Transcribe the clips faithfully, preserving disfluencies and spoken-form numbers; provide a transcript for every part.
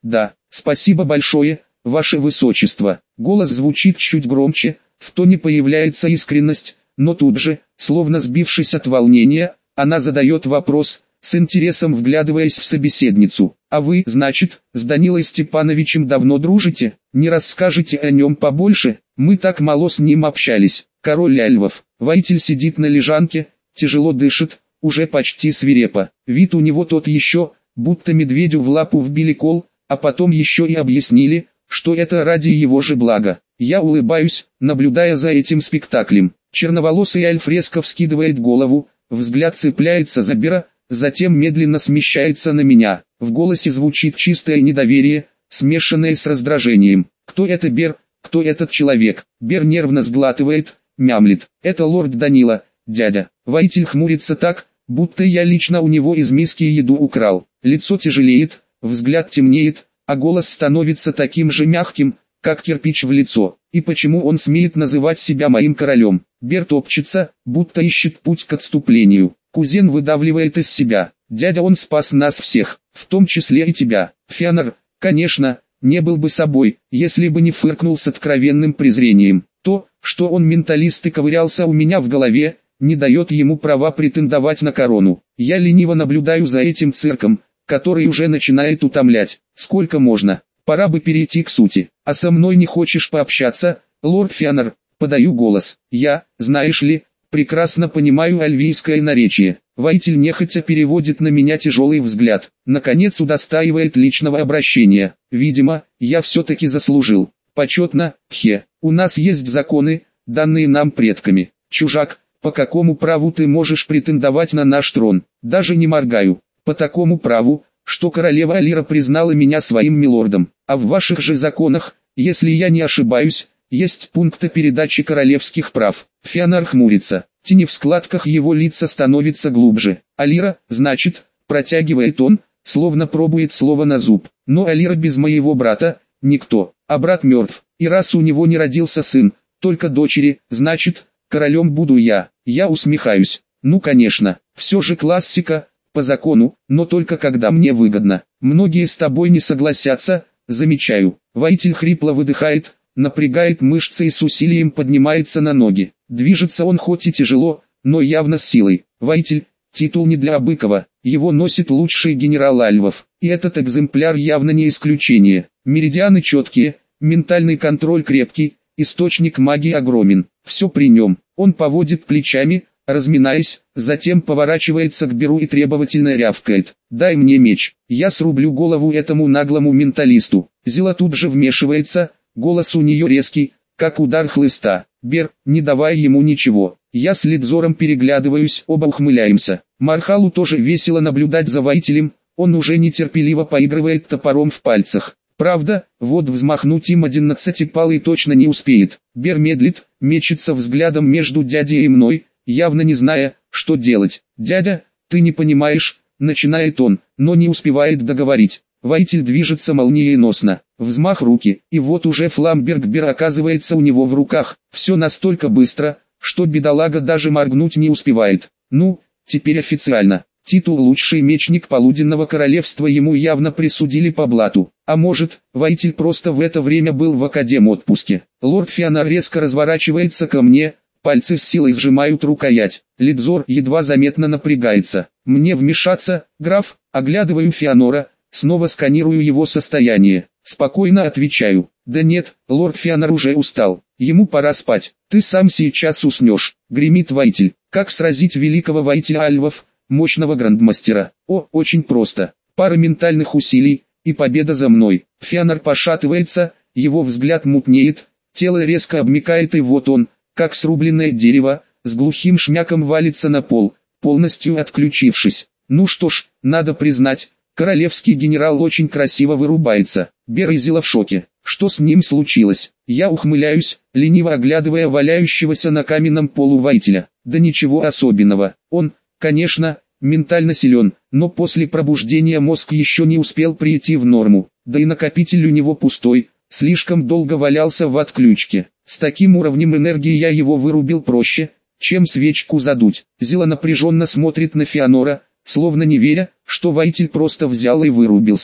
Да, спасибо большое, ваше высочество. Голос звучит чуть громче, в тоне появляется искренность, но тут же, словно сбившись от волнения, она задает вопрос, с интересом вглядываясь в собеседницу. А вы, значит, с Данилой Степановичем давно дружите? Не расскажете о нем побольше? Мы так мало с ним общались. Король Альвов. Воитель сидит на лежанке, тяжело дышит, уже почти свирепо. Вид у него тот еще, будто медведю в лапу вбили кол, а потом еще и объяснили, что это ради его же блага. Я улыбаюсь, наблюдая за этим спектаклем. Черноволосый эльф резко вскидывает голову, взгляд цепляется за Бера, затем медленно смещается на меня. В голосе звучит чистое недоверие, смешанное с раздражением. Кто это Бер? Кто этот человек? Бер нервно сглатывает, мямлит. Это лорд Данила, дядя. Воитель хмурится так, будто я лично у него из миски еду украл. Лицо тяжелеет, взгляд темнеет, а голос становится таким же мягким, как кирпич в лицо. И почему он смеет называть себя моим королем? Бер топчется, будто ищет путь к отступлению. Кузен выдавливает из себя. Дядя, он спас нас всех, в том числе и тебя. Феонор, конечно, не был бы собой, если бы не фыркнул с откровенным презрением. То, что он менталист и ковырялся у меня в голове, не дает ему права претендовать на корону. Я лениво наблюдаю за этим цирком, который уже начинает утомлять. Сколько можно? Пора бы перейти к сути. А со мной не хочешь пообщаться, лорд Феонор? Подаю голос. Я, знаешь ли, прекрасно понимаю альвийское наречие. Воитель нехотя переводит на меня тяжелый взгляд. Наконец удостаивает личного обращения. Видимо, я все-таки заслужил. Почетно, хе. У нас есть законы, данные нам предками. Чужак, по какому праву ты можешь претендовать на наш трон? Даже не моргаю. По такому праву, что королева Алира признала меня своим милордом. А в ваших же законах, если я не ошибаюсь, есть пункты передачи королевских прав. Феонор хмурится. Тени в складках его лица становятся глубже. Алира, значит, протягивает он, словно пробует слово на зуб. Но Алира без моего брата – никто, а брат мертв. И раз у него не родился сын, только дочери, значит, королем буду я. Я усмехаюсь. Ну конечно, все же классика, по закону, но только когда мне выгодно. Многие с тобой не согласятся, замечаю. Воитель хрипло выдыхает, напрягает мышцы и с усилием поднимается на ноги. Движется он хоть и тяжело, но явно с силой. Воитель, титул не для Абыкова, его носит лучший генерал Альвов. И этот экземпляр явно не исключение. Меридианы четкие, ментальный контроль крепкий, источник магии огромен. Все при нем. Он поводит плечами, разминаясь, затем поворачивается к Беру и требовательно рявкает. «Дай мне меч, я срублю голову этому наглому менталисту». Зила тут же вмешивается, голос у нее резкий, как удар хлыста. «Бер, не давай ему ничего». Я с Лидзором переглядываюсь, оба ухмыляемся. Мархалу тоже весело наблюдать за воителем, он уже нетерпеливо поигрывает топором в пальцах. Правда, вот взмахнуть им одиннадцатипалый точно не успеет. Бер медлит, мечется взглядом между дядей и мной, явно не зная, что делать. «Дядя, ты не понимаешь», — начинает он, но не успевает договорить. Воитель движется молниеносно. Взмах руки, и вот уже Фламбергбер оказывается у него в руках. Все настолько быстро, что бедолага даже моргнуть не успевает. Ну, теперь официально. Титул «Лучший мечник полуденного королевства» ему явно присудили по блату. А может, воитель просто в это время был в академ-отпуске. Лорд Феонор резко разворачивается ко мне, пальцы с силой сжимают рукоять. Лидзор едва заметно напрягается. Мне вмешаться, граф? Оглядываю Феонора, снова сканирую его состояние. Спокойно отвечаю. Да нет, лорд Феонор уже устал. Ему пора спать. Ты сам сейчас уснешь. Гремит воитель. Как сразить великого воителя Альвов, мощного грандмастера? О, очень просто. Пара ментальных усилий, и победа за мной. Феонор пошатывается, его взгляд мутнеет, тело резко обмякает, и вот он, как срубленное дерево, с глухим шмяком валится на пол, полностью отключившись. Ну что ж, надо признать, королевский генерал очень красиво вырубается. Бер и Зила в шоке. Что с ним случилось? Я ухмыляюсь, лениво оглядывая валяющегося на каменном полу воителя. Да ничего особенного. Он, конечно, ментально силен, но после пробуждения мозг еще не успел прийти в норму. Да и накопитель у него пустой, слишком долго валялся в отключке. С таким уровнем энергии я его вырубил проще, чем свечку задуть. Зила напряженно смотрит на Феонора, словно не веря, что воитель просто взял и вырубился.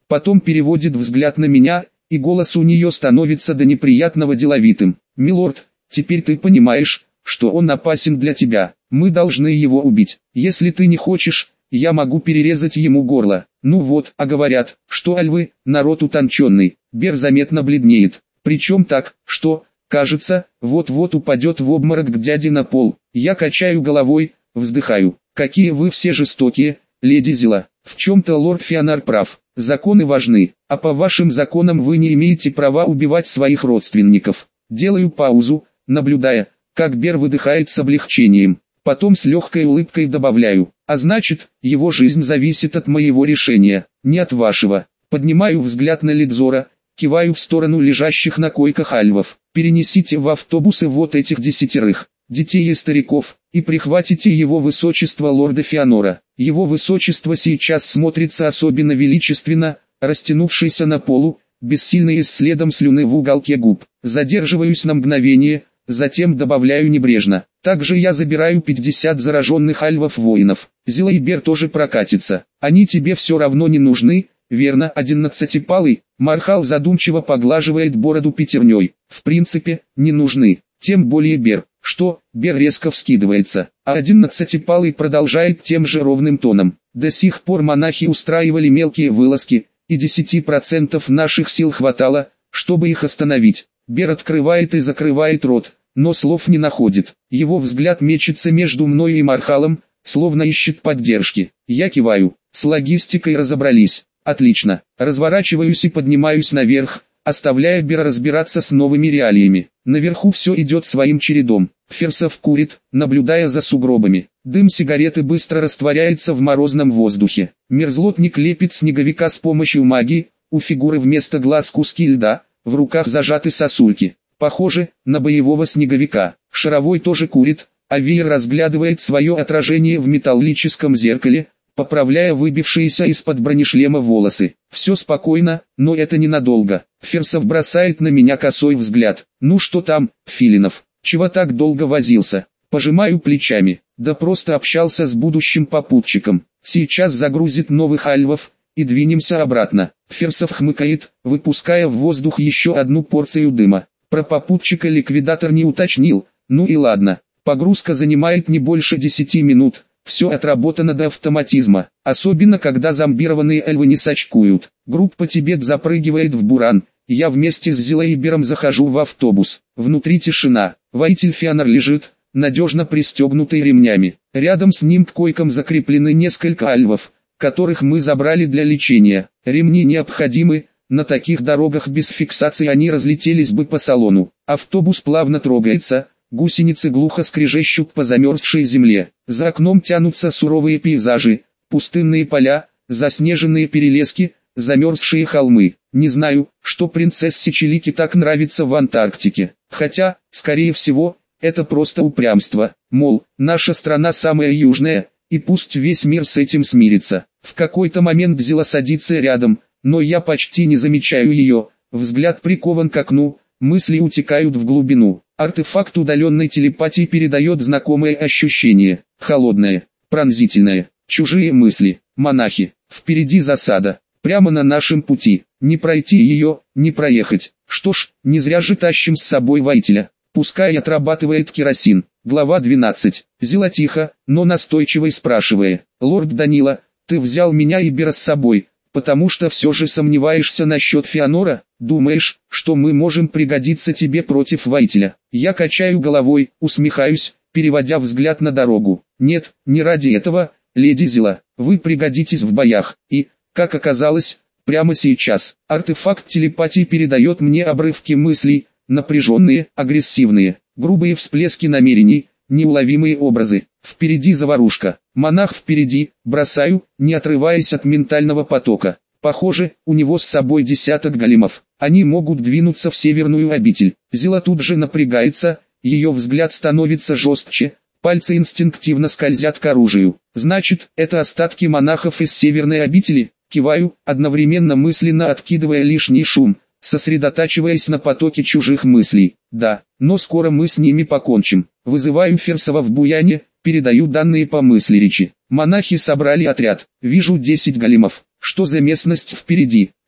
потом переводит взгляд на меня, и голос у нее становится до неприятного деловитым. «Милорд, теперь ты понимаешь, что он опасен для тебя. Мы должны его убить. Если ты не хочешь, я могу перерезать ему горло». Ну вот, а говорят, что альвы – народ утонченный. Бер заметно бледнеет. Причем так, что, кажется, вот-вот упадет в обморок к дяде на пол. Я качаю головой, вздыхаю. Какие вы все жестокие, леди Зила. В чем-то лорд Фионар прав. Законы важны, а по вашим законам вы не имеете права убивать своих родственников. Делаю паузу, наблюдая, как Бер выдыхает с облегчением. Потом с легкой улыбкой добавляю, а значит, его жизнь зависит от моего решения, не от вашего. Поднимаю взгляд на Лидзора, киваю в сторону лежащих на койках альвов. Перенесите в автобусы вот этих десятерых, детей и стариков, и прихватите его высочество лорда Фионора. Его высочество сейчас смотрится особенно величественно, растянувшийся на полу, бессильный и с следом слюны в уголке губ. Задерживаюсь на мгновение, затем добавляю небрежно. Также я забираю пятьдесят зараженных альвов-воинов. Зила и Бер тоже прокатятся. Они тебе все равно не нужны, верно? Одиннадцатипалый. Мархал задумчиво поглаживает бороду пятерней. В принципе, не нужны. Тем более Бер. Что? Бер резко вскидывается. А одиннадцатипалый продолжает тем же ровным тоном. До сих пор монахи устраивали мелкие вылазки, и десяти процентов наших сил хватало, чтобы их остановить. Бер открывает и закрывает рот, но слов не находит. Его взгляд мечется между мной и Мархалом, словно ищет поддержки. Я киваю. С логистикой разобрались. Отлично. Разворачиваюсь и поднимаюсь наверх, оставляя Бера разбираться с новыми реалиями. Наверху все идет своим чередом. Ферсов курит, наблюдая за сугробами. Дым сигареты быстро растворяется в морозном воздухе. Мерзлотник лепит снеговика с помощью магии, у фигуры вместо глаз куски льда, в руках зажаты сосульки. Похоже на боевого снеговика. Шаровой тоже курит, а Веер разглядывает свое отражение в металлическом зеркале, поправляя выбившиеся из-под бронешлема волосы. Все спокойно, но это ненадолго. Ферсов бросает на меня косой взгляд. Ну что там, Филинов, чего так долго возился? Пожимаю плечами. Да просто общался с будущим попутчиком. Сейчас загрузит новых альвов, и двинемся обратно. Ферсов хмыкает, выпуская в воздух еще одну порцию дыма. Про попутчика ликвидатор не уточнил, ну и ладно. Погрузка занимает не больше десяти минут. Все отработано до автоматизма, особенно когда зомбированные эльвы не сачкуют. Группа Тибет запрыгивает в буран, я вместе с Зилайбером захожу в автобус. Внутри тишина, воитель Фионар лежит, надежно пристегнутый ремнями. Рядом с ним к койкам закреплены несколько альвов, которых мы забрали для лечения. Ремни необходимы, на таких дорогах без фиксации они разлетелись бы по салону. Автобус плавно трогается. Гусеницы глухо скрежещут по замерзшей земле. За окном тянутся суровые пейзажи, пустынные поля, заснеженные перелески, замерзшие холмы. Не знаю, что принцессе Челики так нравится в Антарктике. Хотя, скорее всего, это просто упрямство. Мол, наша страна самая южная, и пусть весь мир с этим смирится. В какой-то момент Зила садится рядом, но я почти не замечаю ее. Взгляд прикован к окну, мысли утекают в глубину. Артефакт удаленной телепатии передает знакомое ощущение. Холодное, пронзительное, чужие мысли. Монахи, впереди засада, прямо на нашем пути. Не пройти ее, не проехать. Что ж, не зря же тащим с собой воителя. Пускай отрабатывает керосин. Глава двенадцать. Зила тихо, но настойчиво и спрашивая. Лорд Данила, ты взял меня и Бера с собой, потому что все же сомневаешься насчет Фионора? Думаешь, что мы можем пригодиться тебе против воителя? Я качаю головой, усмехаюсь, переводя взгляд на дорогу. Нет, не ради этого, леди Зила. Вы пригодитесь в боях. И, как оказалось, прямо сейчас. Артефакт телепатии передает мне обрывки мыслей, напряженные, агрессивные, грубые всплески намерений, неуловимые образы. Впереди заварушка. Монах впереди, бросаю, не отрываясь от ментального потока. Похоже, у него с собой десяток големов. Они могут двинуться в северную обитель. Зила тут же напрягается, ее взгляд становится жестче, пальцы инстинктивно скользят к оружию. Значит, это остатки монахов из северной обители? Киваю, одновременно мысленно откидывая лишний шум, сосредотачиваясь на потоке чужих мыслей. Да, но скоро мы с ними покончим. Вызываю Ферсова в Буяне, передаю данные по мыслеречи. Монахи собрали отряд. Вижу десять големов. Что за местность впереди?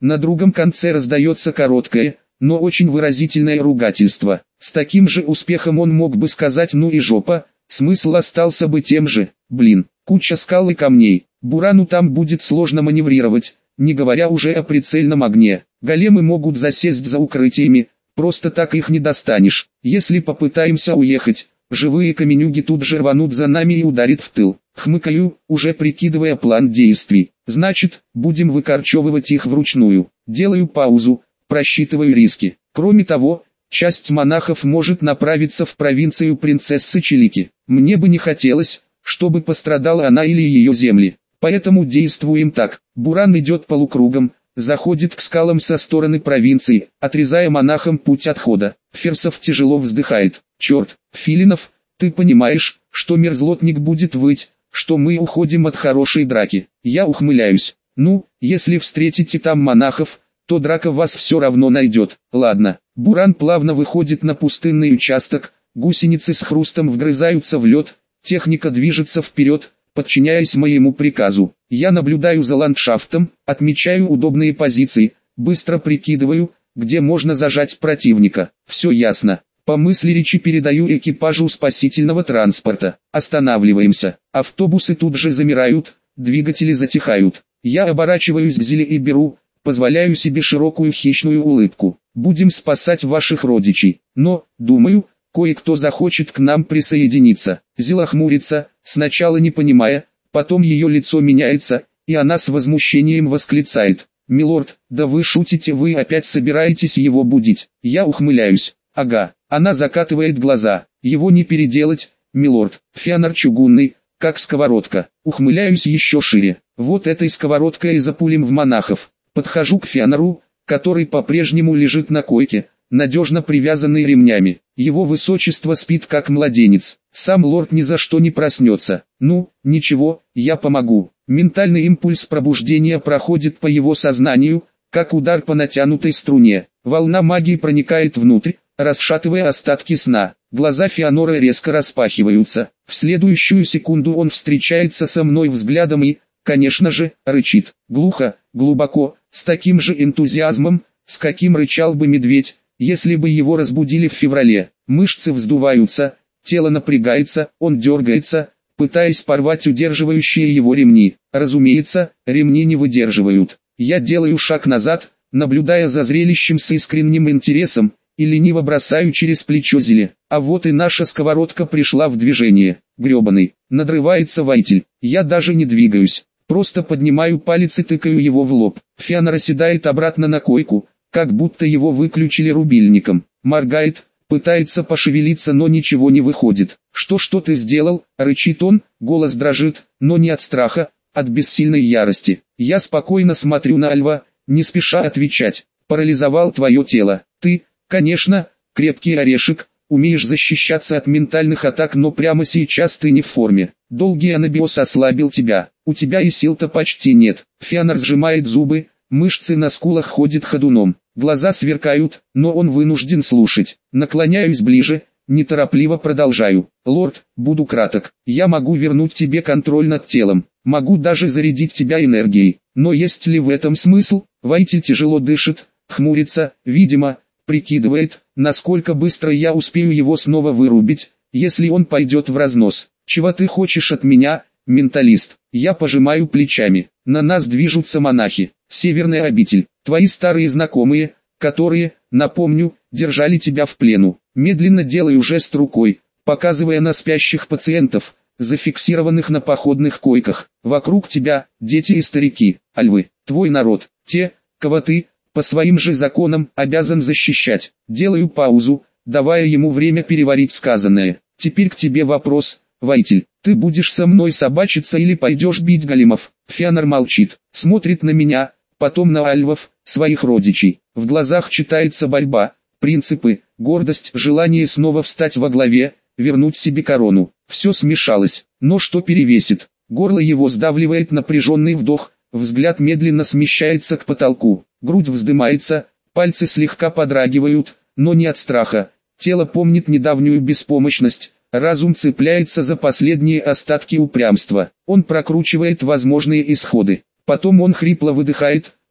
На другом конце раздается короткое, но очень выразительное ругательство. С таким же успехом он мог бы сказать «ну и жопа», смысл остался бы тем же. Блин, куча скал и камней, Бурану там будет сложно маневрировать, не говоря уже о прицельном огне. Големы могут засесть за укрытиями, просто так их не достанешь. Если попытаемся уехать, живые каменюги тут же рванут за нами и ударят в тыл. Хмыкаю, уже прикидывая план действий. Значит, будем выкорчевывать их вручную. Делаю паузу, просчитываю риски. Кроме того, часть монахов может направиться в провинцию принцессы Чилики. Мне бы не хотелось, чтобы пострадала она или ее земли. Поэтому действуем так. Буран идет полукругом, заходит к скалам со стороны провинции, отрезая монахам путь отхода. Ферсов тяжело вздыхает. Черт, Филинов, ты понимаешь, что мерзлотник будет выть, что мы уходим от хорошей драки. Я ухмыляюсь. Ну, если встретите там монахов, то драка вас все равно найдет. Ладно. Буран плавно выходит на пустынный участок, гусеницы с хрустом вгрызаются в лед, техника движется вперед, подчиняясь моему приказу. Я наблюдаю за ландшафтом, отмечаю удобные позиции, быстро прикидываю, где можно зажать противника. Все ясно. По мысли речи передаю экипажу спасительного транспорта. Останавливаемся. Автобусы тут же замирают, двигатели затихают. Я оборачиваюсь к Зиле и беру, позволяю себе широкую хищную улыбку. Будем спасать ваших родичей. Но, думаю, кое-кто захочет к нам присоединиться. Зила хмурится, сначала не понимая, потом ее лицо меняется, и она с возмущением восклицает. «Милорд, да вы шутите, вы опять собираетесь его будить?» Я ухмыляюсь. «Ага». Она закатывает глаза. «Его не переделать, милорд. Феонар чугунный, как сковородка». Ухмыляюсь еще шире. «Вот этой сковородкой и запулим в монахов». Подхожу к Феонару, который по-прежнему лежит на койке, надежно привязанный ремнями. Его высочество спит как младенец. Сам лорд ни за что не проснется. Ну, ничего, я помогу. Ментальный импульс пробуждения проходит по его сознанию, как удар по натянутой струне. Волна магии проникает внутрь, расшатывая остатки сна. Глаза Феонора резко распахиваются. В следующую секунду он встречается со мной взглядом и, конечно же, рычит. Глухо, глубоко, с таким же энтузиазмом, с каким рычал бы медведь, если бы его разбудили в феврале. Мышцы вздуваются, тело напрягается, он дергается, пытаясь порвать удерживающие его ремни. Разумеется, ремни не выдерживают. Я делаю шаг назад, наблюдая за зрелищем с искренним интересом, и лениво бросаю через плечо Зиле. А вот и наша сковородка пришла в движение. Гребаный, надрывается Вайтель. Я даже не двигаюсь, просто поднимаю палец и тыкаю его в лоб. Феонар оседает обратно на койку, как будто его выключили рубильником. Моргает, пытается пошевелиться, но ничего не выходит. «Что что ты сделал?» — рычит он, голос дрожит, но не от страха, от бессильной ярости. Я спокойно смотрю на Альва, не спеша отвечать. «Парализовал твое тело. Ты, конечно, крепкий орешек, умеешь защищаться от ментальных атак, но прямо сейчас ты не в форме. Долгий анабиоз ослабил тебя, у тебя и сил-то почти нет». Феонар сжимает зубы, мышцы на скулах ходят ходуном, глаза сверкают, но он вынужден слушать. Наклоняюсь ближе, неторопливо продолжаю. «Лорд, буду краток, я могу вернуть тебе контроль над телом, могу даже зарядить тебя энергией, но есть ли в этом смысл?» Вайтель тяжело дышит, хмурится, видимо, прикидывает, насколько быстро я успею его снова вырубить, если он пойдет в разнос. «Чего ты хочешь от меня, менталист?» Я пожимаю плечами. «На нас движутся монахи. Северная обитель. Твои старые знакомые, которые, напомню, держали тебя в плену». Медленно делаю жест рукой, показывая на спящих пациентов, зафиксированных на походных койках. «Вокруг тебя, дети и старики, альвы, твой народ, те, кого ты, по своим же законам, обязан защищать». Делаю паузу, давая ему время переварить сказанное. «Теперь к тебе вопрос, Вайтель. Ты будешь со мной собачиться или пойдешь бить големов?» Феонар молчит, смотрит на меня, потом на альвов, своих родичей. В глазах читается борьба, принципы, гордость, желание снова встать во главе, вернуть себе корону. Все смешалось, но что перевесит? Горло его сдавливает напряженный вдох, взгляд медленно смещается к потолку, грудь вздымается, пальцы слегка подрагивают, но не от страха. Тело помнит недавнюю беспомощность, разум цепляется за последние остатки упрямства. Он прокручивает возможные исходы. Потом он хрипло выдыхает,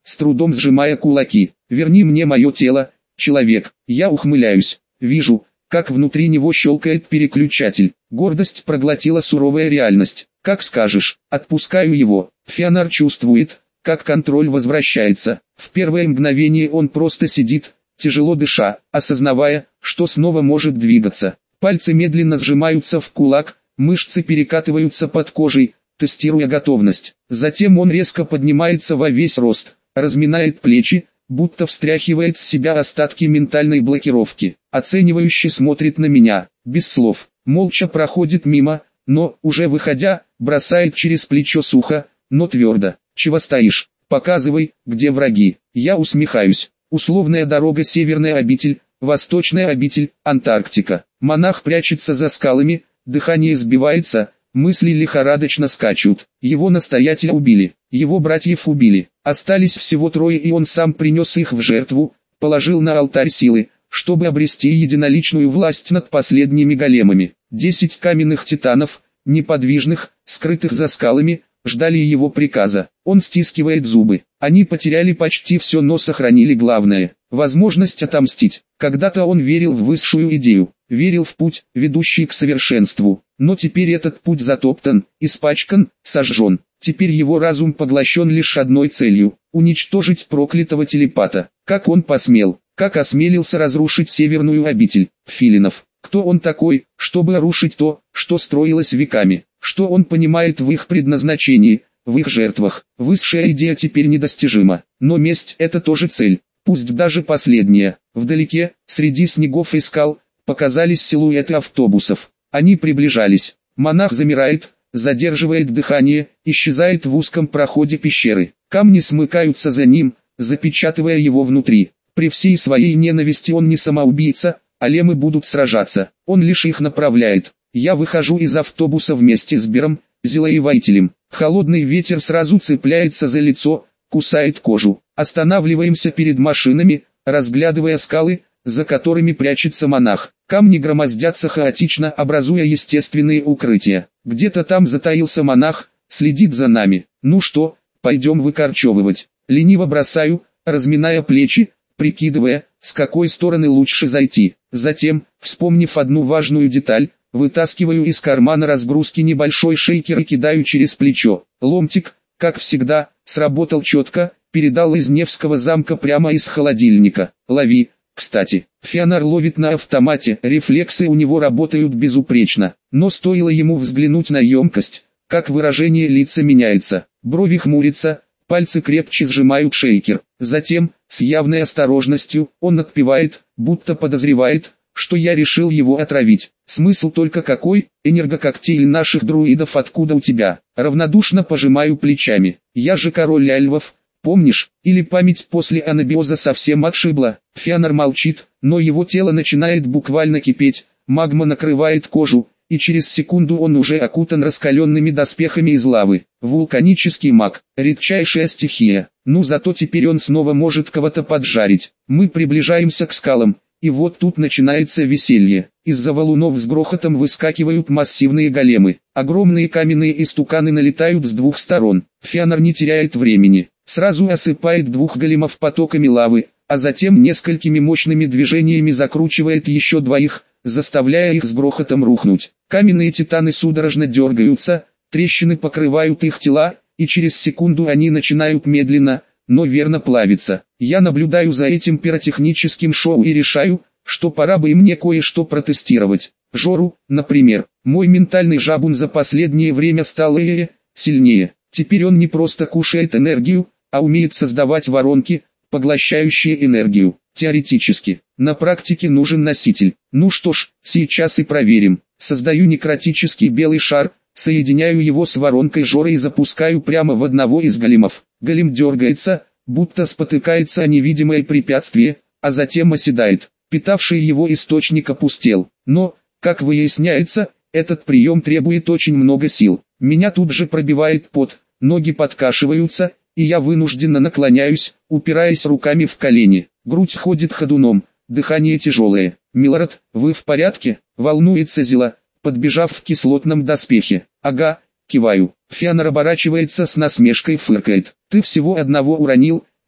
с трудом сжимая кулаки. «Верни мне мое тело, человек». Я ухмыляюсь. Вижу, как внутри него щелкает переключатель. Гордость проглотила суровая реальность. «Как скажешь». Отпускаю его. Феонар чувствует, как контроль возвращается. В первое мгновение он просто сидит, тяжело дыша, осознавая, что снова может двигаться. Пальцы медленно сжимаются в кулак, мышцы перекатываются под кожей, тестируя готовность. Затем он резко поднимается во весь рост, разминает плечи, будто встряхивает с себя остатки ментальной блокировки. Оценивающе смотрит на меня, без слов, молча проходит мимо, но, уже выходя, бросает через плечо сухо, но твердо: «Чего стоишь? Показывай, где враги». Я усмехаюсь. Условная дорога, северная обитель, восточная обитель, Антарктика. Монах прячется за скалами, дыхание сбивается, мысли лихорадочно скачут. Его настоятеля убили, его братьев убили. Остались всего трое, и он сам принес их в жертву, положил на алтарь силы, чтобы обрести единоличную власть над последними големами. Десять каменных титанов, неподвижных, скрытых за скалами, ждали его приказа. Он стискивает зубы. Они потеряли почти все, но сохранили главное – возможность отомстить. Когда-то он верил в высшую идею, верил в путь, ведущий к совершенству. Но теперь этот путь затоптан, испачкан, сожжен. Теперь его разум поглощен лишь одной целью – уничтожить проклятого телепата. Как он посмел, как осмелился разрушить северную обитель филинов? Кто он такой, чтобы рушить то, что строилось веками? Что он понимает в их предназначении, в их жертвах? Высшая идея теперь недостижима, но месть – это тоже цель, пусть даже последняя. Вдалеке, среди снегов и скал, показались силуэты автобусов. Они приближались. Монах замирает, задерживает дыхание, исчезает в узком проходе пещеры. Камни смыкаются за ним, запечатывая его внутри. При всей своей ненависти он не самоубийца, а лемы будут сражаться. Он лишь их направляет. Я выхожу из автобуса вместе с Бером, зелоевателем. Холодный ветер сразу цепляется за лицо, кусает кожу. Останавливаемся перед машинами, разглядывая скалы, за которыми прячется монах. Камни громоздятся хаотично, образуя естественные укрытия. Где-то там затаился монах, следит за нами. Ну что, пойдем выкорчевывать. Лениво бросаю, разминая плечи, прикидывая, с какой стороны лучше зайти. Затем, вспомнив одну важную деталь, вытаскиваю из кармана разгрузки небольшой шейкер и кидаю через плечо. Ломтик, как всегда, сработал четко, передал из Невского замка прямо из холодильника. Лови. Кстати, Феонар ловит на автомате, рефлексы у него работают безупречно. Но стоило ему взглянуть на емкость, как выражение лица меняется. Брови хмурятся, пальцы крепче сжимают шейкер. Затем, с явной осторожностью, он отпивает, будто подозревает, что я решил его отравить. Смысл только какой: энергококтейль наших друидов откуда у тебя? Равнодушно пожимаю плечами. Я же король эльфов, помнишь? Или память после анабиоза совсем отшибла? Феонар молчит, но его тело начинает буквально кипеть, магма накрывает кожу, и через секунду он уже окутан раскаленными доспехами из лавы. Вулканический маг, редчайшая стихия. Ну зато теперь он снова может кого-то поджарить. Мы приближаемся к скалам. И вот тут начинается веселье. Из-за валунов с грохотом выскакивают массивные големы. Огромные каменные истуканы налетают с двух сторон. Феонар не теряет времени. Сразу осыпает двух големов потоками лавы, а затем несколькими мощными движениями закручивает еще двоих, заставляя их с грохотом рухнуть. Каменные титаны судорожно дергаются, трещины покрывают их тела, и через секунду они начинают медленно, но верно плавиться. Я наблюдаю за этим пиротехническим шоу и решаю, что пора бы и мне кое-что протестировать. Жору, например. Мой ментальный жабун за последнее время стал э, сильнее. Теперь он не просто кушает энергию, а умеет создавать воронки, поглощающие энергию. Теоретически. На практике нужен носитель. Ну что ж, сейчас и проверим. Создаю некротический белый шар, соединяю его с воронкой Жоры и запускаю прямо в одного из големов. Голем дергается, будто спотыкается о невидимое препятствие, а затем оседает. Питавший его источник опустел. Но, как выясняется, этот прием требует очень много сил. Меня тут же пробивает пот, ноги подкашиваются, и я вынужденно наклоняюсь, упираясь руками в колени. Грудь ходит ходуном, дыхание тяжелое. «Милорад, вы в порядке?» — волнуется Зила, подбежав в кислотном доспехе. «Ага», — киваю. Феонар оборачивается с насмешкой, фыркает. «Ты всего одного уронил,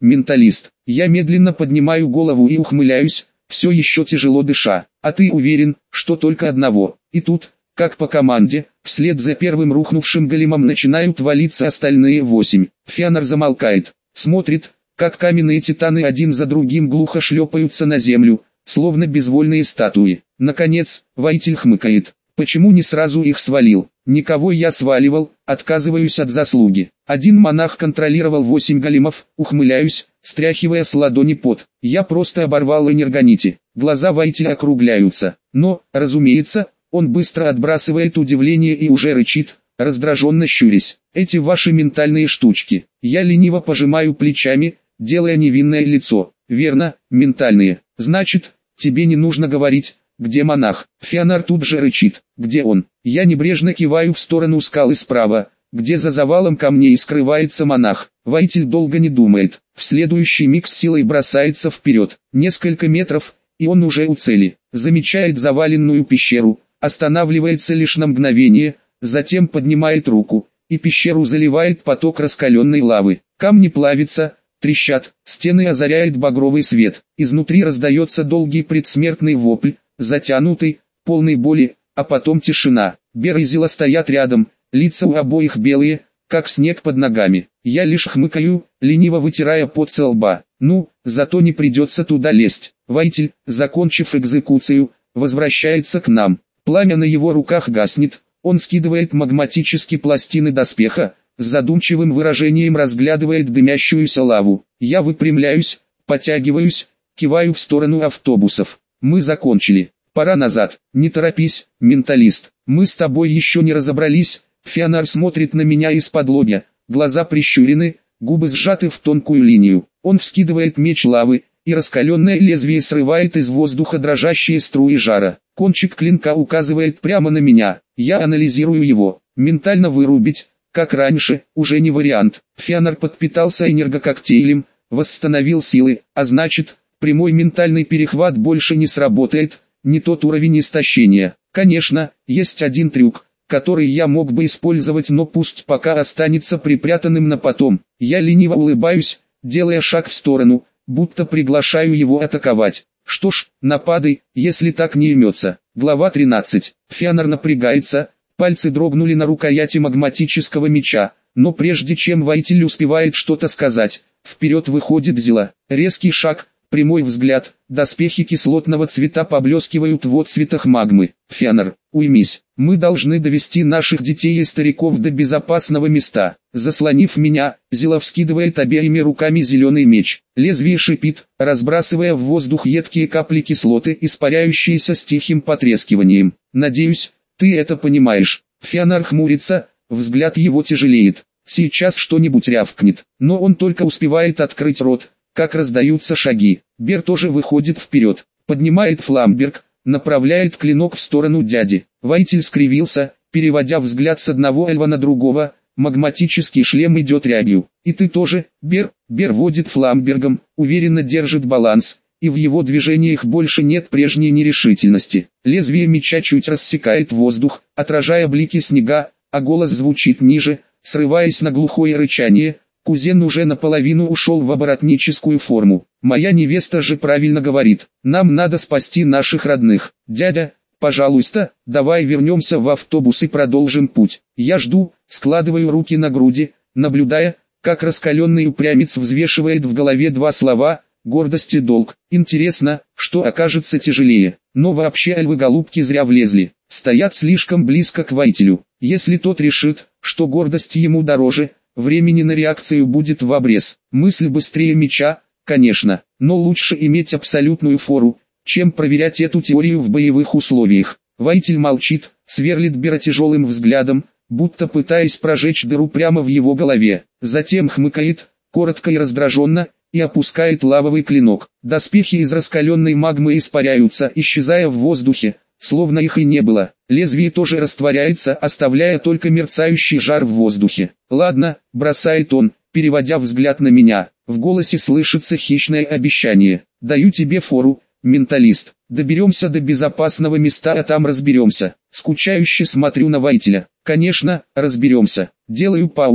менталист. Я медленно поднимаю голову и ухмыляюсь, все еще тяжело дыша. А ты уверен, что только одного? И тут, как по команде, вслед за первым рухнувшим големом начинают валиться остальные восемь. Феонар замолкает, смотрит, как каменные титаны один за другим глухо шлепаются на землю, словно безвольные статуи. Наконец, воитель хмыкает. Почему не сразу их свалил? Никого я сваливал, отказываюсь от заслуги. Один монах контролировал восемь големов, ухмыляюсь, стряхивая с ладони пот. Я просто оборвал энергонити. Глаза воителя округляются. Но, разумеется, он быстро отбрасывает удивление и уже рычит, раздраженно щурясь. Эти ваши ментальные штучки. Я лениво пожимаю плечами, делая невинное лицо. Верно, ментальные. Значит, тебе не нужно говорить, где монах. Феонар тут же рычит. Где он? Я небрежно киваю в сторону скалы справа, где за завалом камней скрывается монах. Воитель долго не думает. В следующий миг с силой бросается вперед. Несколько метров, и он уже у цели. Замечает заваленную пещеру, останавливается лишь на мгновение, затем поднимает руку, и пещеру заливает поток раскаленной лавы. Камни плавятся, трещат, стены озаряет багровый свет. Изнутри раздается долгий предсмертный вопль, затянутый, полный боли, а потом тишина. Бер и Зила стоят рядом, лица у обоих белые, как снег под ногами. Я лишь хмыкаю, лениво вытирая пот со лба. Ну, зато не придется туда лезть. Воитель, закончив экзекуцию, возвращается к нам. Пламя на его руках гаснет, он скидывает магматические пластины доспеха, с задумчивым выражением разглядывает дымящуюся лаву. Я выпрямляюсь, потягиваюсь, киваю в сторону автобусов. Мы закончили. Пора назад. Не торопись, менталист. Мы с тобой еще не разобрались. Феонар смотрит на меня из-под лобья. Глаза прищурены, губы сжаты в тонкую линию. Он вскидывает меч лавы, и раскаленное лезвие срывает из воздуха дрожащие струи жара. Кончик клинка указывает прямо на меня. Я анализирую его. Ментально вырубить, как раньше, уже не вариант. Феонар подпитался энергококтейлем, восстановил силы, а значит, прямой ментальный перехват больше не сработает, не тот уровень истощения. Конечно, есть один трюк, который я мог бы использовать, но пусть пока останется припрятанным на потом. Я лениво улыбаюсь, делая шаг в сторону, будто приглашаю его атаковать. Что ж, нападай, если так не имется. Глава тринадцать. Феонар напрягается, пальцы дрогнули на рукояти магматического меча, но прежде чем воитель успевает что-то сказать, вперед выходит Зила. Резкий шаг, прямой взгляд, доспехи кислотного цвета поблескивают в отцветах магмы. Феонар, уймись, мы должны довести наших детей и стариков до безопасного места. Заслонив меня, Зила вскидывает обеими руками зеленый меч. Лезвие шипит, разбрасывая в воздух едкие капли кислоты, испаряющиеся с тихим потрескиванием. Надеюсь, ты это понимаешь. Феонар хмурится, взгляд его тяжелеет. Сейчас что-нибудь рявкнет, но он только успевает открыть рот, как раздаются шаги. Бер тоже выходит вперед, поднимает фламберг, направляет клинок в сторону дяди. Воитель скривился, переводя взгляд с одного эльва на другого. Магматический шлем идет рябью. И ты тоже, Бер? Бер водит фламбергом, уверенно держит баланс, и в его движениях больше нет прежней нерешительности. Лезвие меча чуть рассекает воздух, отражая блики снега, а голос звучит ниже, срываясь на глухое рычание. Кузен уже наполовину ушел в оборотническую форму. Моя невеста же правильно говорит, нам надо спасти наших родных. Дядя, пожалуйста, давай вернемся в автобус и продолжим путь. Я жду, складываю руки на груди, наблюдая, как раскаленный упрямец взвешивает в голове два слова: гордость и долг. Интересно, что окажется тяжелее. Но вообще альвы-голубки зря влезли. Стоят слишком близко к воителю. Если тот решит, что гордость ему дороже, времени на реакцию будет в обрез. Мысль быстрее меча, конечно, но лучше иметь абсолютную фору, чем проверять эту теорию в боевых условиях. Воитель молчит, сверлит Бера тяжелым взглядом, будто пытаясь прожечь дыру прямо в его голове. Затем хмыкает, коротко и раздраженно, и опускает лавовый клинок. Доспехи из раскаленной магмы испаряются, исчезая в воздухе, словно их и не было. Лезвие тоже растворяется, оставляя только мерцающий жар в воздухе. «Ладно», — бросает он, переводя взгляд на меня. В голосе слышится хищное обещание. «Даю тебе фору, менталист. Доберемся до безопасного места, а там разберемся». Скучающе смотрю на воителя. «Конечно, разберемся». Делаю паузу,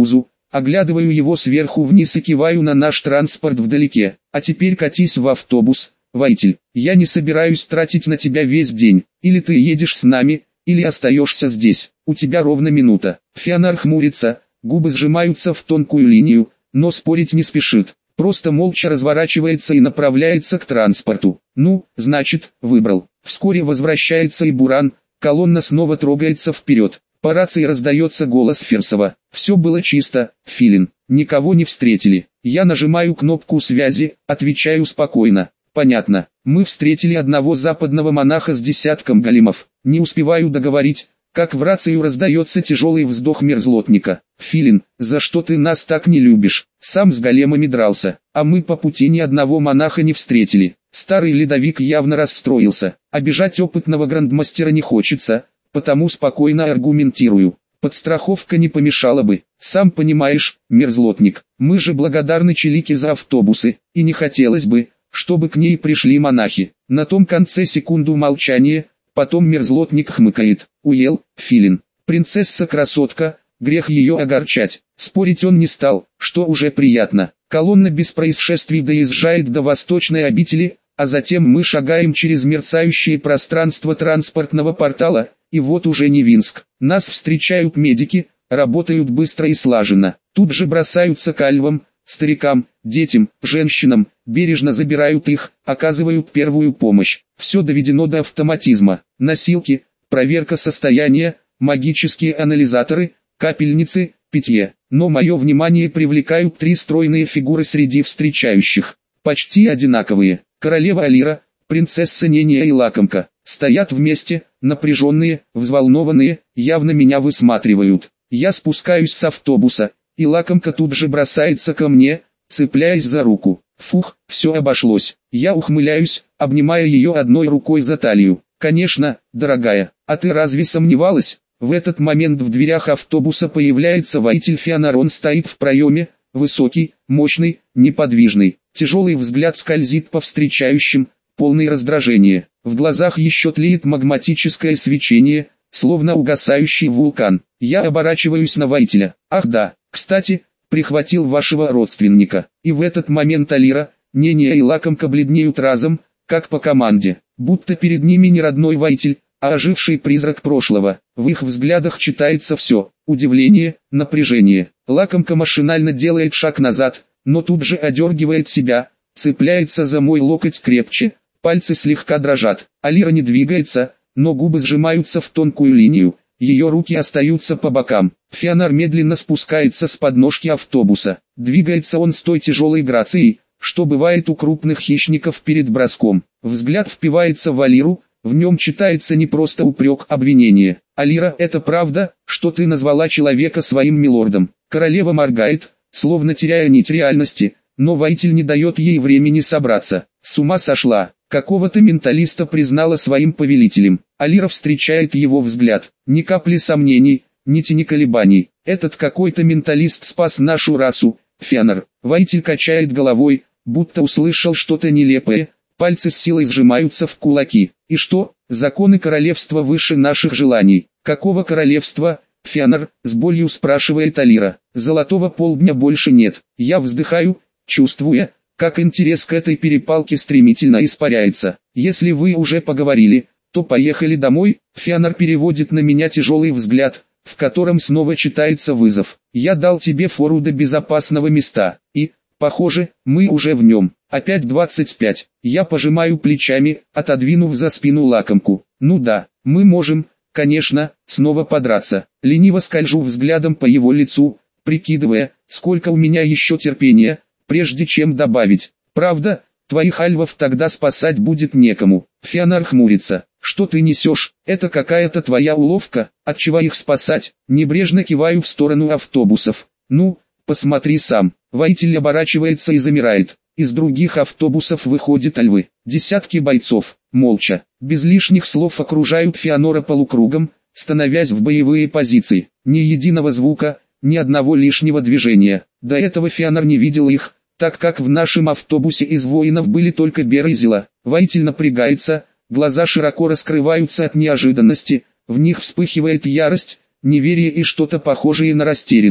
Оглядываю его сверху вниз и киваю на наш транспорт вдалеке. А теперь катись в автобус, водитель. Я не собираюсь тратить на тебя весь день. Или ты едешь с нами, или остаешься здесь. У тебя ровно минута. Фианар хмурится, губы сжимаются в тонкую линию, но спорить не спешит. Просто молча разворачивается и направляется к транспорту. Ну, значит, выбрал. Вскоре возвращается и Буран, колонна снова трогается вперед. По рации раздается голос Фирсова. Все было чисто, Филин. Никого не встретили. Я нажимаю кнопку связи, отвечаю спокойно. Понятно. Мы встретили одного западного монаха с десятком големов. Не успеваю договорить, как в рацию раздается тяжелый вздох мерзлотника. Филин, за что ты нас так не любишь? Сам с големами дрался, а мы по пути ни одного монаха не встретили. Старый ледовик явно расстроился. Обижать опытного грандмастера не хочется, потому спокойно аргументирую. Подстраховка не помешала бы. Сам понимаешь, мерзлотник, мы же благодарны Челике за автобусы, и не хотелось бы, чтобы к ней пришли монахи. На том конце секунду молчания, потом мерзлотник хмыкает. Уел, Филин. Принцесса-красотка, грех ее огорчать. Спорить он не стал, что уже приятно. Колонна без происшествий доезжает до восточной обители, а затем мы шагаем через мерцающее пространство транспортного портала, и вот уже Невинск. Нас встречают медики, работают быстро и слаженно. Тут же бросаются к альвам, старикам, детям, женщинам, бережно забирают их, оказывают первую помощь. Все доведено до автоматизма. Носилки, проверка состояния, магические анализаторы, капельницы, питье. Но мое внимание привлекают три стройные фигуры среди встречающих. Почти одинаковые. Королева Алира, принцесса Нения и Лакомка. Стоят вместе, напряженные, взволнованные, явно меня высматривают. Я спускаюсь с автобуса, и Лакомка тут же бросается ко мне, цепляясь за руку. Фух, все обошлось. Я ухмыляюсь, обнимая ее одной рукой за талию. Конечно, дорогая, а ты разве сомневалась? В этот момент в дверях автобуса появляется водитель Фианар. Он стоит в проеме, высокий, мощный, неподвижный. Тяжелый взгляд скользит по встречающим, полный раздражения. В глазах еще тлеет магматическое свечение, словно угасающий вулкан. Я оборачиваюсь на водителя. Ах да, кстати, прихватил вашего родственника. И в этот момент Алира, Нения и Лакомка бледнеют разом, как по команде. Будто перед ними не родной водитель, а оживший призрак прошлого. В их взглядах читается все: удивление, напряжение. Лакомка машинально делает шаг назад, но тут же одергивает себя, цепляется за мой локоть крепче, пальцы слегка дрожат. Алира не двигается, но губы сжимаются в тонкую линию, ее руки остаются по бокам. Фианар медленно спускается с подножки автобуса. Двигается он с той тяжелой грацией, что бывает у крупных хищников перед броском. Взгляд впивается в Алиру, в нем читается не просто упрек, обвинение. Алира, это правда, что ты назвала человека своим милордом? Королева моргает, словно теряя нить реальности, но водитель не дает ей времени собраться. С ума сошла. Какого-то менталиста признала своим повелителем. Алира встречает его взгляд. Ни капли сомнений, ни тени колебаний. Этот какой-то менталист спас нашу расу, Фианар. Водитель качает головой, будто услышал что-то нелепое. Пальцы с силой сжимаются в кулаки. И что, законы королевства выше наших желаний? Какого королевства, Фианар? С болью спрашивает Алира. Золотого полдня больше нет. Я вздыхаю, чувствуя, как интерес к этой перепалке стремительно испаряется. Если вы уже поговорили, то поехали домой. Фианар переводит на меня тяжелый взгляд, в котором снова читается вызов. Я дал тебе фору до безопасного места, и, похоже, мы уже в нем. Опять двадцать пять. Я пожимаю плечами, отодвинув за спину Лакомку. Ну да, мы можем, конечно, снова подраться. Лениво скольжу взглядом по его лицу, прикидывая, сколько у меня еще терпения, прежде чем добавить. Правда, твоих альвов тогда спасать будет некому. Фианар хмурится. Что ты несешь? Это какая-то твоя уловка? Отчего их спасать? Небрежно киваю в сторону автобусов. Ну, посмотри сам. Водитель оборачивается и замирает. Из других автобусов выходят альвы. Десятки бойцов, молча, без лишних слов окружают Фианора полукругом, становясь в боевые позиции. Ни единого звука, ни одного лишнего движения. До этого Фианор не видел их, так как в нашем автобусе из воинов были только Бер и Зила. Водитель напрягается, глаза широко раскрываются от неожиданности, в них вспыхивает ярость, неверие и что-то похожее на растерянность.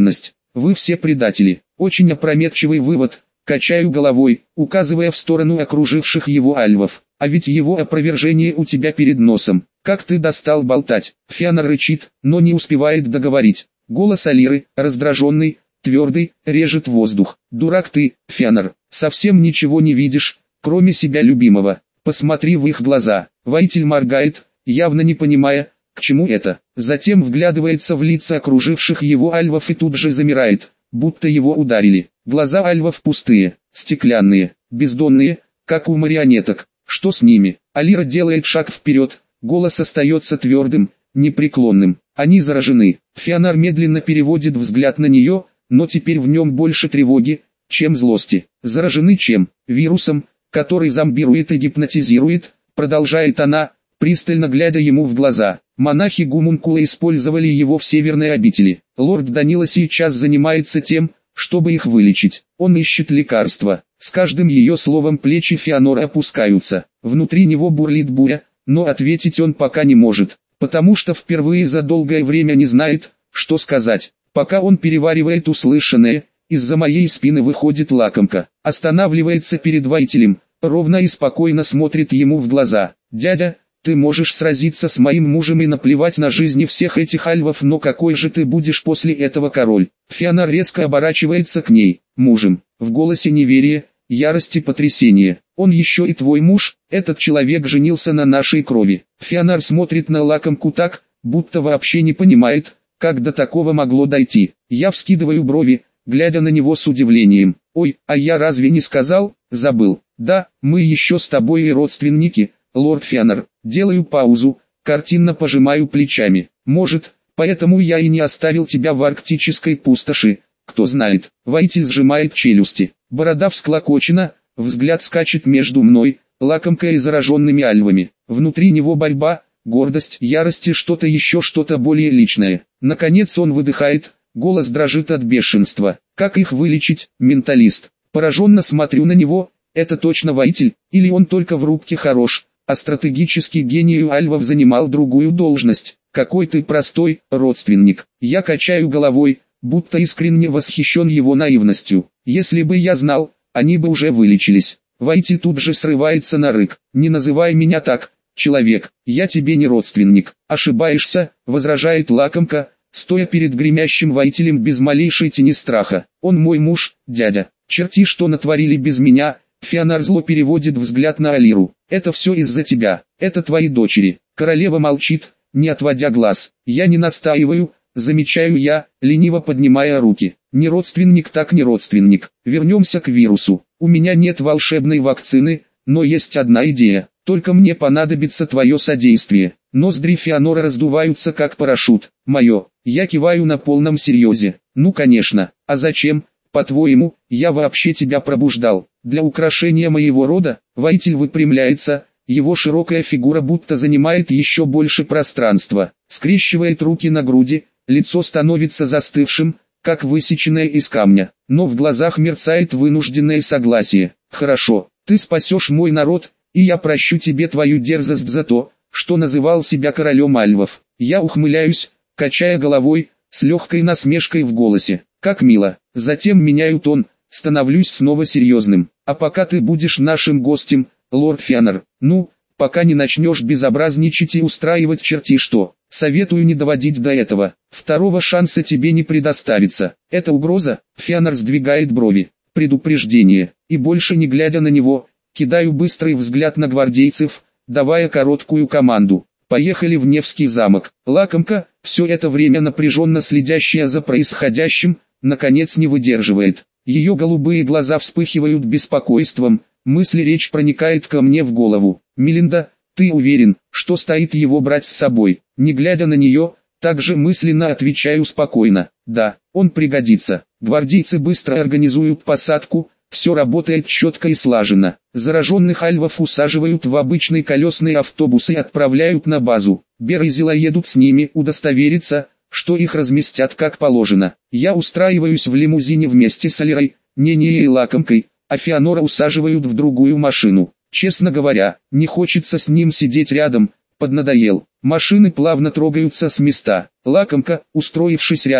вы все предатели. Очень опрометчивый вывод, качаю головой, указывая в сторону окруживших его альвов. А ведь его опровержение у тебя перед носом. Как ты достал болтать? Фианор рычит, но не успевает договорить. Голос Алиры, раздраженный, твердый, режет воздух. Дурак ты, Фианор, совсем ничего не видишь, кроме себя любимого. Посмотри в их глаза. Воитель моргает, явно не понимая, к чему это. Затем вглядывается в лица окруживших его альвов и тут же замирает, будто его ударили. Глаза альвов пустые, стеклянные, бездонные, как у марионеток. Что с ними? Алира делает шаг вперед, голос остается твердым, непреклонным. Они заражены. Фианор медленно переводит взгляд на нее, но теперь в нем больше тревоги, чем злости. Заражены чем? Вирусом, который зомбирует и гипнотизирует, продолжает она, пристально глядя ему в глаза. Монахи Гумункула использовали его в северной обители. Лорд Данила сейчас занимается тем, чтобы их вылечить. Он ищет лекарства. С каждым ее словом плечи Фианора опускаются. Внутри него бурлит буря, но ответить он пока не может, потому что впервые за долгое время не знает, что сказать. Пока он переваривает услышанное, из-за моей спины выходит лакомка, останавливается перед воителем, ровно и спокойно смотрит ему в глаза. «Дядя, ты можешь сразиться с моим мужем и наплевать на жизни всех этих альвов, но какой же ты будешь после этого король?» Фианор резко оборачивается к ней. «Мужем». В голосе неверие, ярость и потрясение. «Он еще и твой муж, этот человек женился на нашей крови». Фианор смотрит на лакомку так, будто вообще не понимает, как до такого могло дойти. Я вскидываю брови, глядя на него с удивлением. «Ой, а я разве не сказал? Забыл. Да, мы еще с тобой и родственники, лорд Фианор». Делаю паузу, картинно пожимаю плечами. «Может, поэтому я и не оставил тебя в арктической пустоши, кто знает». Воитель сжимает челюсти, борода всклокочена, взгляд скачет между мной, лакомкой и зараженными альвами. Внутри него борьба, гордость, ярость и что-то еще, что-то более личное. Наконец он выдыхает, голос дрожит от бешенства. «Как их вылечить, менталист?» Пораженно смотрю на него, это точно воитель, или он только в рубке хорош, а стратегический гений у альвов занимал другую должность. «Какой ты простой, родственник». Я качаю головой, будто искренне восхищен его наивностью. «Если бы я знал, они бы уже вылечились». Воитель тут же срывается на рык. «Не называй меня так, человек, я тебе не родственник». «Ошибаешься», возражает лакомка, стоя перед гремящим воителем без малейшей тени страха. «Он мой муж, дядя. Черти что натворили без меня». Фианор зло переводит взгляд на Алиру. «Это все из-за тебя, это твои дочери». Королева молчит, не отводя глаз. «Я не настаиваю», замечаю я, лениво поднимая руки. «Не родственник так не родственник. Вернемся к вирусу. У меня нет волшебной вакцины, но есть одна идея. Только мне понадобится твое содействие». Ноздри Фианора раздуваются как парашют. «Мое». Я киваю на полном серьезе. «Ну конечно, а зачем, по-твоему, я вообще тебя пробуждал? Для украшения моего рода?» Воитель выпрямляется, его широкая фигура будто занимает еще больше пространства. Скрещивает руки на груди, лицо становится застывшим, как высеченное из камня. Но в глазах мерцает вынужденное согласие. «Хорошо, ты спасешь мой народ, и я прощу тебе твою дерзость за то, что называл себя королем альвов». Я ухмыляюсь, качая головой, с легкой насмешкой в голосе. «Как мило». Затем меняю тон, становлюсь снова серьезным. «А пока ты будешь нашим гостем, лорд Фианор, ну, пока не начнешь безобразничать и устраивать черти что, советую не доводить до этого. Второго шанса тебе не предоставится». «Это угроза?» Фианор сдвигает брови. «Предупреждение». И больше не глядя на него, кидаю быстрый взгляд на гвардейцев, давая короткую команду. «Поехали в Невский замок». Лакомка, все это время напряженно следящая за происходящим, наконец не выдерживает. Ее голубые глаза вспыхивают беспокойством, мысли речь проникает ко мне в голову. «Мелинда, ты уверен, что стоит его брать с собой?» Не глядя на нее, также мысленно отвечаю спокойно. «Да, он пригодится». Гвардейцы быстро организуют посадку, все работает четко и слаженно. Зараженных альвов усаживают в обычный колесный автобус и отправляют на базу. Бер и Зила едут с ними удостовериться, что их разместят как положено. Я устраиваюсь в лимузине вместе с Алирой, Ненией и Лакомкой, а Фианора усаживают в другую машину. Честно говоря, не хочется с ним сидеть рядом, поднадоел. Машины плавно трогаются с места. Лакомка, устроившись рядом,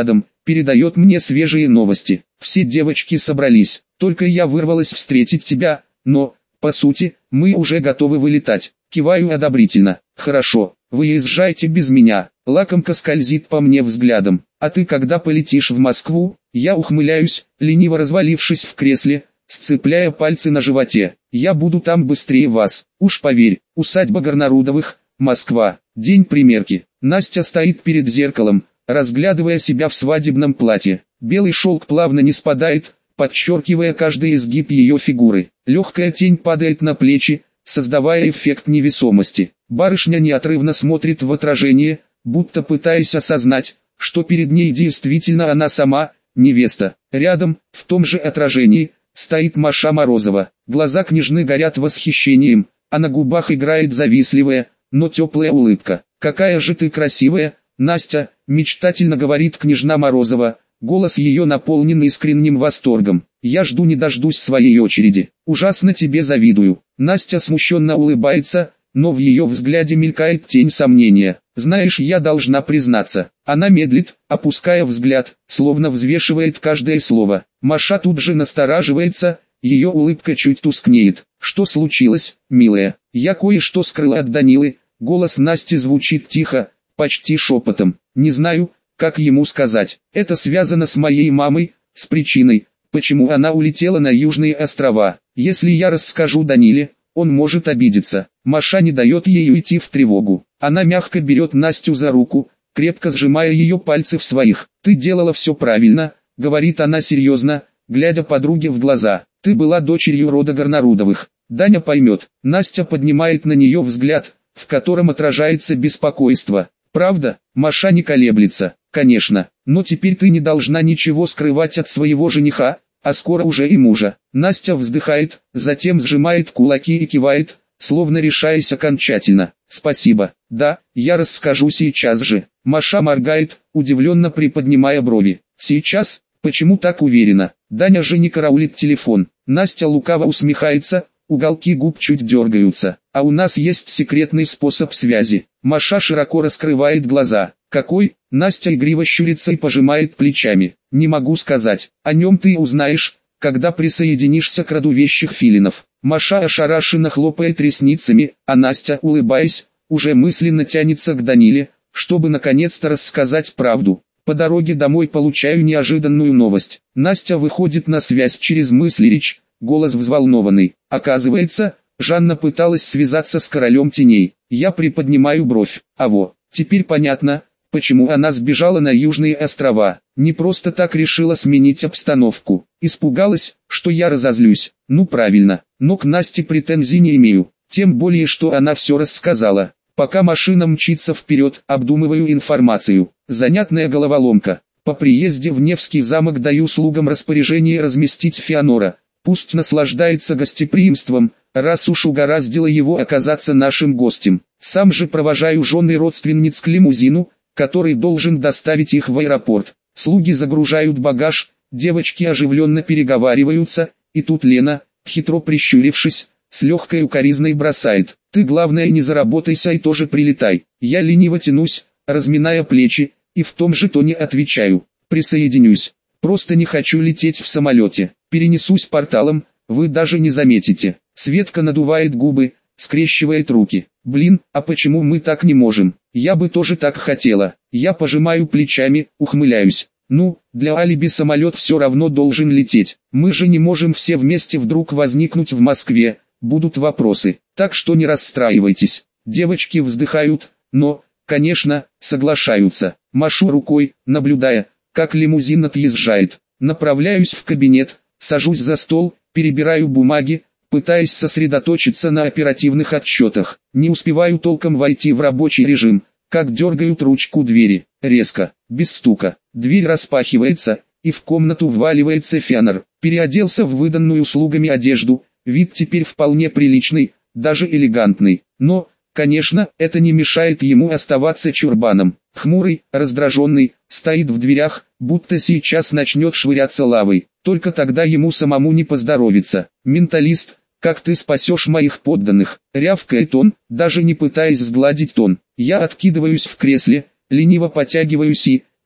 передает мне свежие новости. Все девочки собрались, только я вырвалась встретить тебя, но, по сути, мы уже готовы вылетать. Киваю одобрительно. Хорошо, выезжайте без меня. Лакомка скользит по мне взглядом. А ты когда полетишь в Москву? Я ухмыляюсь, лениво развалившись в кресле, сцепляя пальцы на животе. Я буду там быстрее вас. Уж поверь, усадьба Горнарудовых, Москва. День примерки. Настя стоит перед зеркалом, разглядывая себя в свадебном платье. Белый шелк плавно не спадает, подчеркивая каждый изгиб ее фигуры. Легкая тень падает на плечи, создавая эффект невесомости. Барышня неотрывно смотрит в отражение, будто пытаясь осознать, что перед ней действительно она сама, невеста. Рядом, в том же отражении, стоит Маша Морозова. Глаза княжны горят восхищением, а на губах играет завистливая, но теплая улыбка. «Какая же ты красивая, Настя!» – мечтательно говорит княжна Морозова. Голос ее наполнен искренним восторгом. «Я жду не дождусь своей очереди. Ужасно тебе завидую». Настя смущенно улыбается, но в ее взгляде мелькает тень сомнения. «Знаешь, я должна признаться». Она медлит, опуская взгляд, словно взвешивает каждое слово. Маша тут же настораживается, ее улыбка чуть тускнеет. «Что случилось, милая?» «Я кое-что скрыла от Данилы». Голос Насти звучит тихо, почти шепотом. «Не знаю, как ему сказать. Это связано с моей мамой, с причиной, почему она улетела на Южные острова. Если я расскажу Даниле, он может обидеться». Маша не дает ей уйти в тревогу. Она мягко берет Настю за руку, крепко сжимая ее пальцы в своих. «Ты делала все правильно», — говорит она серьезно, глядя подруге в глаза. «Ты была дочерью рода Горнарудовых. Даня поймет». Настя поднимает на нее взгляд, в котором отражается беспокойство. «Правда?» Маша не колеблется. «Конечно, но теперь ты не должна ничего скрывать от своего жениха, а скоро уже и мужа». Настя вздыхает, затем сжимает кулаки и кивает, словно решаясь окончательно. «Спасибо. Да, я расскажу сейчас же». Маша моргает, удивленно приподнимая брови. «Сейчас? Почему так уверена? Даня же не караулит телефон». Настя лукаво усмехается, уголки губ чуть дергаются. «А у нас есть секретный способ связи». Маша широко раскрывает глаза. «Какой?» Настя игриво щурится и пожимает плечами. «Не могу сказать. О нем ты узнаешь, когда присоединишься к роду вещих филинов». Маша ошарашенно хлопает ресницами, а Настя, улыбаясь, уже мысленно тянется к Даниле, чтобы наконец-то рассказать правду. По дороге домой получаю неожиданную новость. Настя выходит на связь через мысли-речь, голос взволнованный. Оказывается, Жанна пыталась связаться с королем теней. Я приподнимаю бровь. А во, теперь понятно, почему она сбежала на Южные острова. Не просто так решила сменить обстановку. Испугалась, что я разозлюсь. Ну правильно, но к Насте претензий не имею. Тем более, что она все рассказала. Пока машина мчится вперед, обдумываю информацию. Занятная головоломка. По приезде в Невский замок даю слугам распоряжение разместить Феонора. Пусть наслаждается гостеприимством, раз уж угораздило его оказаться нашим гостем. Сам же провожаю жен и родственниц к лимузину, который должен доставить их в аэропорт. Слуги загружают багаж, девочки оживленно переговариваются, и тут Лена, хитро прищурившись, с легкой укоризной бросает: «Ты главное не заработайся и тоже прилетай». Я лениво тянусь, разминая плечи, и в том же тоне отвечаю: «Присоединюсь. Просто не хочу лететь в самолете. Перенесусь порталом, вы даже не заметите». Светка надувает губы, скрещивает руки. «Блин, а почему мы так не можем? Я бы тоже так хотела». Я пожимаю плечами, ухмыляюсь. «Ну, для алиби самолет все равно должен лететь. Мы же не можем все вместе вдруг возникнуть в Москве, будут вопросы. Так что не расстраивайтесь». Девочки вздыхают, но, конечно, соглашаются. Машу рукой, наблюдая, как лимузин отъезжает. Направляюсь в кабинет, сажусь за стол, перебираю бумаги, пытаясь сосредоточиться на оперативных отчетах. Не успеваю толком войти в рабочий режим, как дергают ручку двери. Резко, без стука. Дверь распахивается, и в комнату вваливается Феонор. Переоделся в выданную слугами одежду, вид теперь вполне приличный, даже элегантный. Но, конечно, это не мешает ему оставаться чурбаном. Хмурый, раздраженный, стоит в дверях, будто сейчас начнет швыряться лавой. Только тогда ему самому не поздоровится. «Менталист, как ты спасешь моих подданных?» — рявкает он, даже не пытаясь сгладить тон. Я откидываюсь в кресле, лениво потягиваюсь и,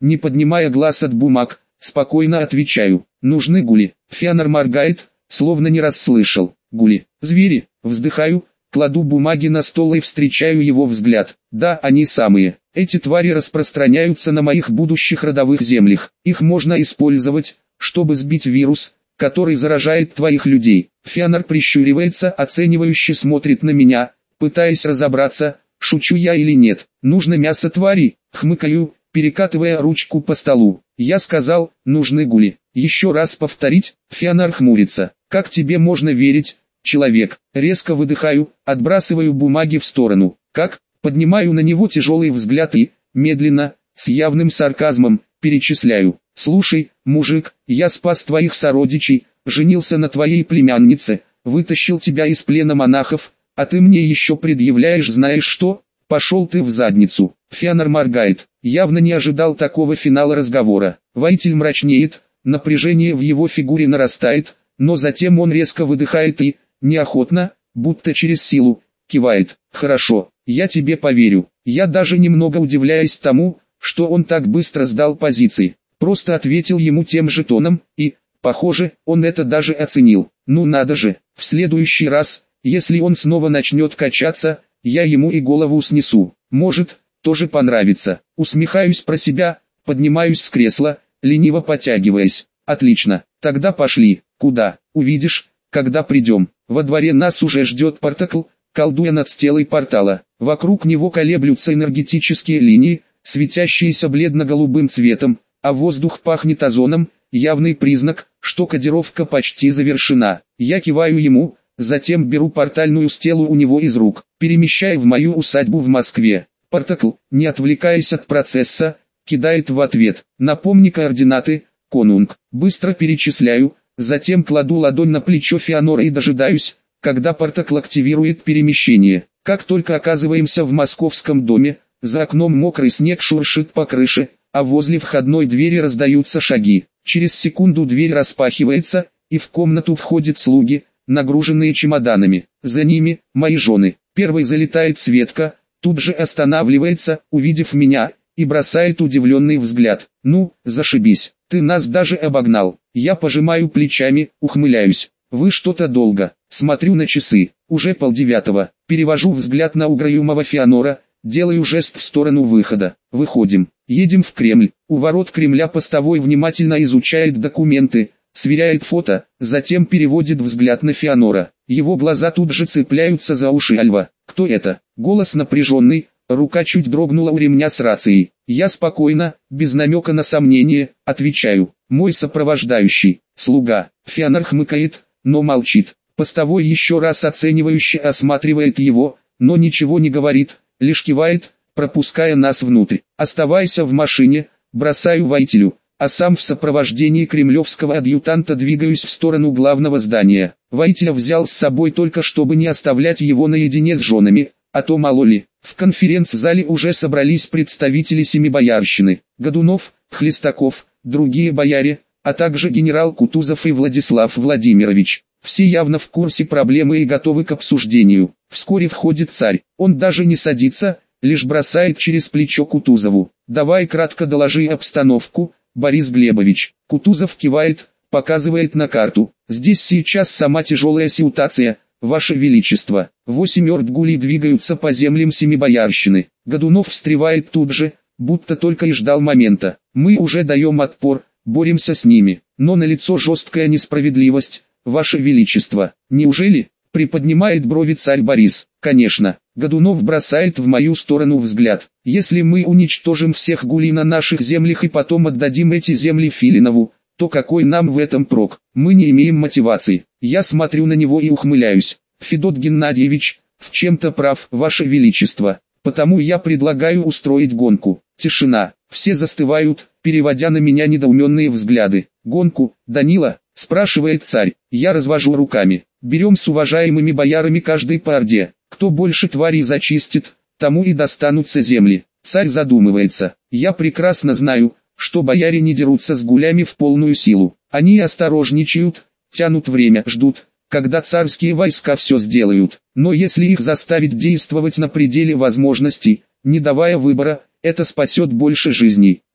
не поднимая глаз от бумаг, спокойно отвечаю. Нужны гули. Фианор моргает, словно не расслышал. Гули. Звери. Вздыхаю, кладу бумаги на стол и встречаю его взгляд. Да, они самые. Эти твари распространяются на моих будущих родовых землях. Их можно использовать, чтобы сбить вирус, который заражает твоих людей. Фианор прищуривается, оценивающе смотрит на меня, пытаясь разобраться, шучу я или нет. Нужно мясо твари, хмыкаю, перекатывая ручку по столу. Я сказал, нужны гули. Еще раз повторить, Фианор хмурится. Как тебе можно верить, человек? Резко выдыхаю, отбрасываю бумаги в сторону. Как? Поднимаю на него тяжелый взгляд и, медленно, с явным сарказмом, перечисляю. Слушай, мужик, я спас твоих сородичей, женился на твоей племяннице, вытащил тебя из плена монахов, а ты мне еще предъявляешь знаешь что? Пошел ты в задницу. Фианор моргает, явно не ожидал такого финала разговора. Воитель мрачнеет, напряжение в его фигуре нарастает, но затем он резко выдыхает и, неохотно, будто через силу, кивает. Хорошо, я тебе поверю. Я даже немного удивляюсь тому, что он так быстро сдал позиции. Просто ответил ему тем же тоном, и, похоже, он это даже оценил. Ну надо же, в следующий раз, если он снова начнет качаться, я ему и голову снесу. Может, тоже понравится. Усмехаюсь про себя, поднимаюсь с кресла, лениво потягиваясь. Отлично, тогда пошли. Куда? Увидишь, когда придем. Во дворе нас уже ждет Партакл, колдуя над стелой портала. Вокруг него колеблются энергетические линии, светящиеся бледно-голубым цветом, а воздух пахнет озоном, явный признак, что кодировка почти завершена. Я киваю ему, затем беру портальную стелу у него из рук, перемещая в мою усадьбу в Москве. Партакл, не отвлекаясь от процесса, кидает в ответ. Напомни координаты, конунг. Быстро перечисляю, затем кладу ладонь на плечо Фианора и дожидаюсь, когда Партакл активирует перемещение. Как только оказываемся в московском доме, за окном мокрый снег шуршит по крыше, а возле входной двери раздаются шаги. Через секунду дверь распахивается, и в комнату входят слуги, нагруженные чемоданами. За ними мои жены. Первой залетает Светка, тут же останавливается, увидев меня, и бросает удивленный взгляд. Ну, зашибись, ты нас даже обогнал. Я пожимаю плечами, ухмыляюсь. Вы что-то долго. Смотрю на часы. Уже полдевятого. Перевожу взгляд на угрюмого Фианора, делаю жест в сторону выхода. Выходим. Едем в Кремль. У ворот Кремля постовой внимательно изучает документы, сверяет фото, затем переводит взгляд на Фианора. Его глаза тут же цепляются за уши Альва. Кто это? Голос напряженный, рука чуть дрогнула у ремня с рацией. Я спокойно, без намека на сомнение, отвечаю. Мой сопровождающий, слуга. Фианор хмыкает, но молчит. Постовой еще раз оценивающе осматривает его, но ничего не говорит, лишь кивает, пропуская нас внутрь. Оставайся в машине, бросаю воителю, а сам в сопровождении кремлевского адъютанта двигаюсь в сторону главного здания. Воителя взял с собой только чтобы не оставлять его наедине с женами, а то мало ли. В конференц-зале уже собрались представители семибоярщины, Годунов, Хлестаков, другие бояре, а также генерал Кутузов и Владислав Владимирович. Все явно в курсе проблемы и готовы к обсуждению. Вскоре входит царь, он даже не садится, лишь бросает через плечо Кутузову. «Давай кратко доложи обстановку, Борис Глебович». Кутузов кивает, показывает на карту. «Здесь сейчас сама тяжелая ситуация, Ваше Величество. Восемь орд гулей двигаются по землям семибоярщины». Годунов встревает тут же, будто только и ждал момента. «Мы уже даем отпор, боремся с ними, но налицо жесткая несправедливость, Ваше Величество». «Неужели?» — приподнимает брови царь Борис. «Конечно». Годунов бросает в мою сторону взгляд. «Если мы уничтожим всех гулей на наших землях и потом отдадим эти земли Филинову, то какой нам в этом прок? Мы не имеем мотивации». Я смотрю на него и ухмыляюсь. «Федот Геннадьевич, в чем-то прав, Ваше Величество. Потому я предлагаю устроить гонку». Тишина. Все застывают, переводя на меня недоуменные взгляды. «Гонку, Данила?» — спрашивает царь. Я развожу руками. «Берем с уважаемыми боярами каждый по орде. Кто больше тварей зачистит, тому и достанутся земли». Царь задумывается. «Я прекрасно знаю, что бояре не дерутся с гулями в полную силу. Они осторожничают, тянут время, ждут, когда царские войска все сделают. Но если их заставить действовать на пределе возможностей, не давая выбора, это спасет больше жизней.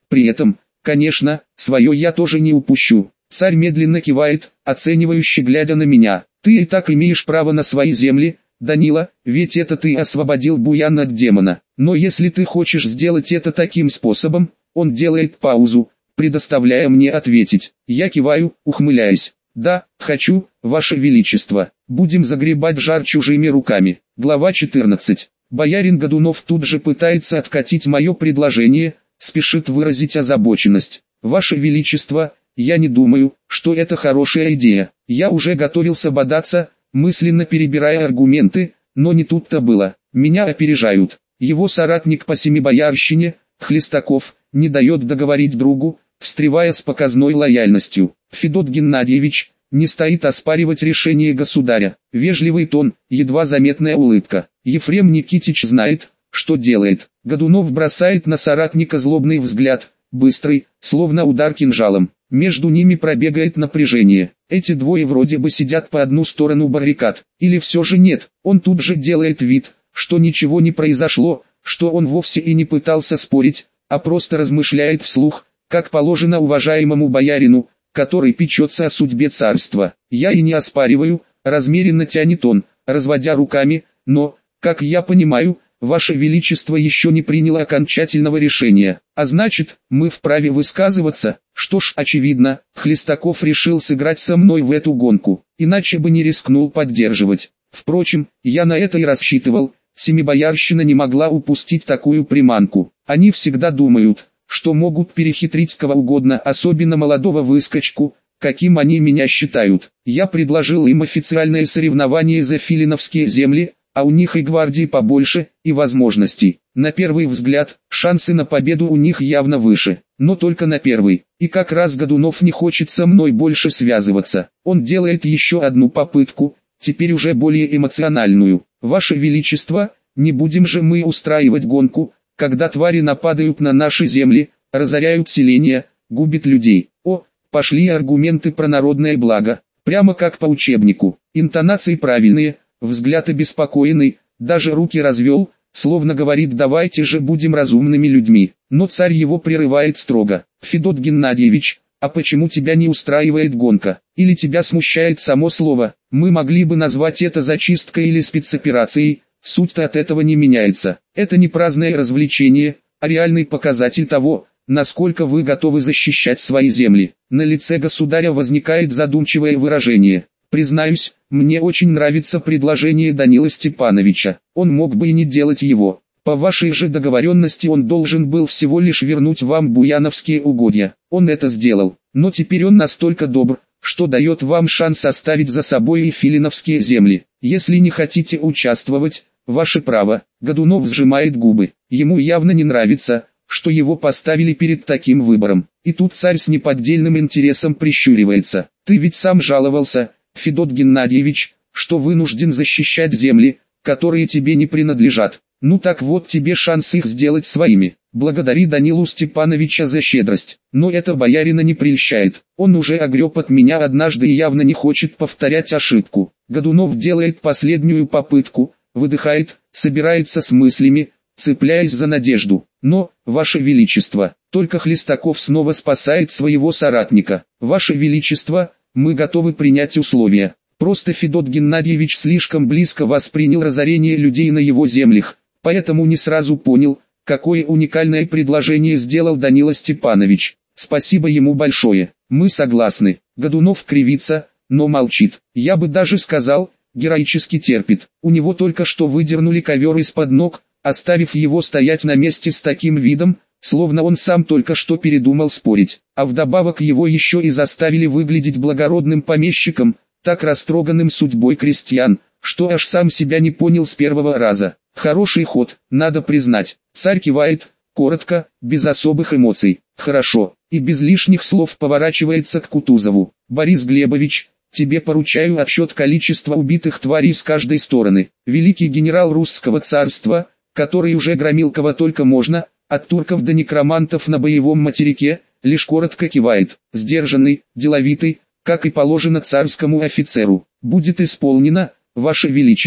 При этом, конечно, свое я тоже не упущу. Царь медленно кивает, оценивающе глядя на меня. Ты и так имеешь право на свои земли, Данила, ведь это ты освободил Буяна от демона. Но если ты хочешь сделать это таким способом, он делает паузу, предоставляя мне ответить. Я киваю, ухмыляясь. Да, хочу, Ваше Величество. Будем загребать жар чужими руками. Глава четырнадцать. Боярин Годунов тут же пытается откатить мое предложение, спешит выразить озабоченность. Ваше Величество, я не думаю, что это хорошая идея. Я уже готовился бодаться, мысленно перебирая аргументы, но не тут-то было. Меня опережают. Его соратник по семибоярщине, Хлестаков, не дает договорить другу, встревая с показной лояльностью. Федот Геннадьевич не стоит оспаривать решение государя. Вежливый тон, едва заметная улыбка. Ефрем Никитич знает, что делает. Годунов бросает на соратника злобный взгляд, быстрый, словно удар кинжалом. Между ними пробегает напряжение. Эти двое вроде бы сидят по одну сторону баррикад. Или все же нет, он тут же делает вид, что ничего не произошло, что он вовсе и не пытался спорить, а просто размышляет вслух, как положено уважаемому боярину, который печется о судьбе царства. Я и не оспариваю, размеренно тянет он, разводя руками, но, как я понимаю, Ваше Величество еще не приняло окончательного решения, а значит, мы вправе высказываться. Что ж, очевидно, Хлестаков решил сыграть со мной в эту гонку, иначе бы не рискнул поддерживать. Впрочем, я на это и рассчитывал, семибоярщина не могла упустить такую приманку. Они всегда думают, что могут перехитрить кого угодно, особенно молодого выскочку, каким они меня считают. Я предложил им официальное соревнование за филиновские земли, а у них и гвардии побольше, и возможностей. На первый взгляд, шансы на победу у них явно выше, но только на первый. И как раз Годунов не хочет со мной больше связываться. Он делает еще одну попытку, теперь уже более эмоциональную. Ваше Величество, не будем же мы устраивать гонку, когда твари нападают на наши земли, разоряют селения, губят людей. О, пошли аргументы про народное благо, прямо как по учебнику. Интонации правильные, взгляд обеспокоенный, даже руки развел, словно говорит: давайте же будем разумными людьми. Но царь его прерывает строго. Федот Геннадьевич, а почему тебя не устраивает гонка? Или тебя смущает само слово? Мы могли бы назвать это зачисткой или спецоперацией, суть-то от этого не меняется. Это не праздное развлечение, а реальный показатель того, насколько вы готовы защищать свои земли. На лице государя возникает задумчивое выражение. Признаюсь, мне очень нравится предложение Данила Степановича. Он мог бы и не делать его. По вашей же договоренности он должен был всего лишь вернуть вам буяновские угодья. Он это сделал, но теперь он настолько добр, что дает вам шанс оставить за собой и филиновские земли. Если не хотите участвовать, ваше право. Годунов сжимает губы. Ему явно не нравится, что его поставили перед таким выбором. И тут царь с неподдельным интересом прищуривается. Ты ведь сам жаловался, Федот Геннадьевич, что вынужден защищать земли, которые тебе не принадлежат. Ну так вот тебе шанс их сделать своими. Благодари Данилу Степановича за щедрость. Но это боярина не прельщает. Он уже огреб от меня однажды и явно не хочет повторять ошибку. Годунов делает последнюю попытку, выдыхает, собирается с мыслями, цепляясь за надежду. Но, Ваше Величество, только Хлестаков снова спасает своего соратника. Ваше Величество, мы готовы принять условия. Просто Федот Геннадьевич слишком близко воспринял разорение людей на его землях, поэтому не сразу понял, какое уникальное предложение сделал Данила Степанович. Спасибо ему большое. Мы согласны. Годунов кривится, но молчит. Я бы даже сказал, героически терпит. У него только что выдернули ковер из-под ног, оставив его стоять на месте с таким видом, словно он сам только что передумал спорить, а вдобавок его еще и заставили выглядеть благородным помещиком, так растроганным судьбой крестьян, что аж сам себя не понял с первого раза. Хороший ход, надо признать. Царь кивает, коротко, без особых эмоций. Хорошо, и без лишних слов поворачивается к Кутузову. Борис Глебович, тебе поручаю отсчет количества убитых тварей с каждой стороны. Великий генерал русского царства, который уже громил кого только можно, от турков до некромантов на боевом материке, лишь коротко кивает, сдержанный, деловитый, как и положено царскому офицеру. Будет исполнено, Ваше Величество.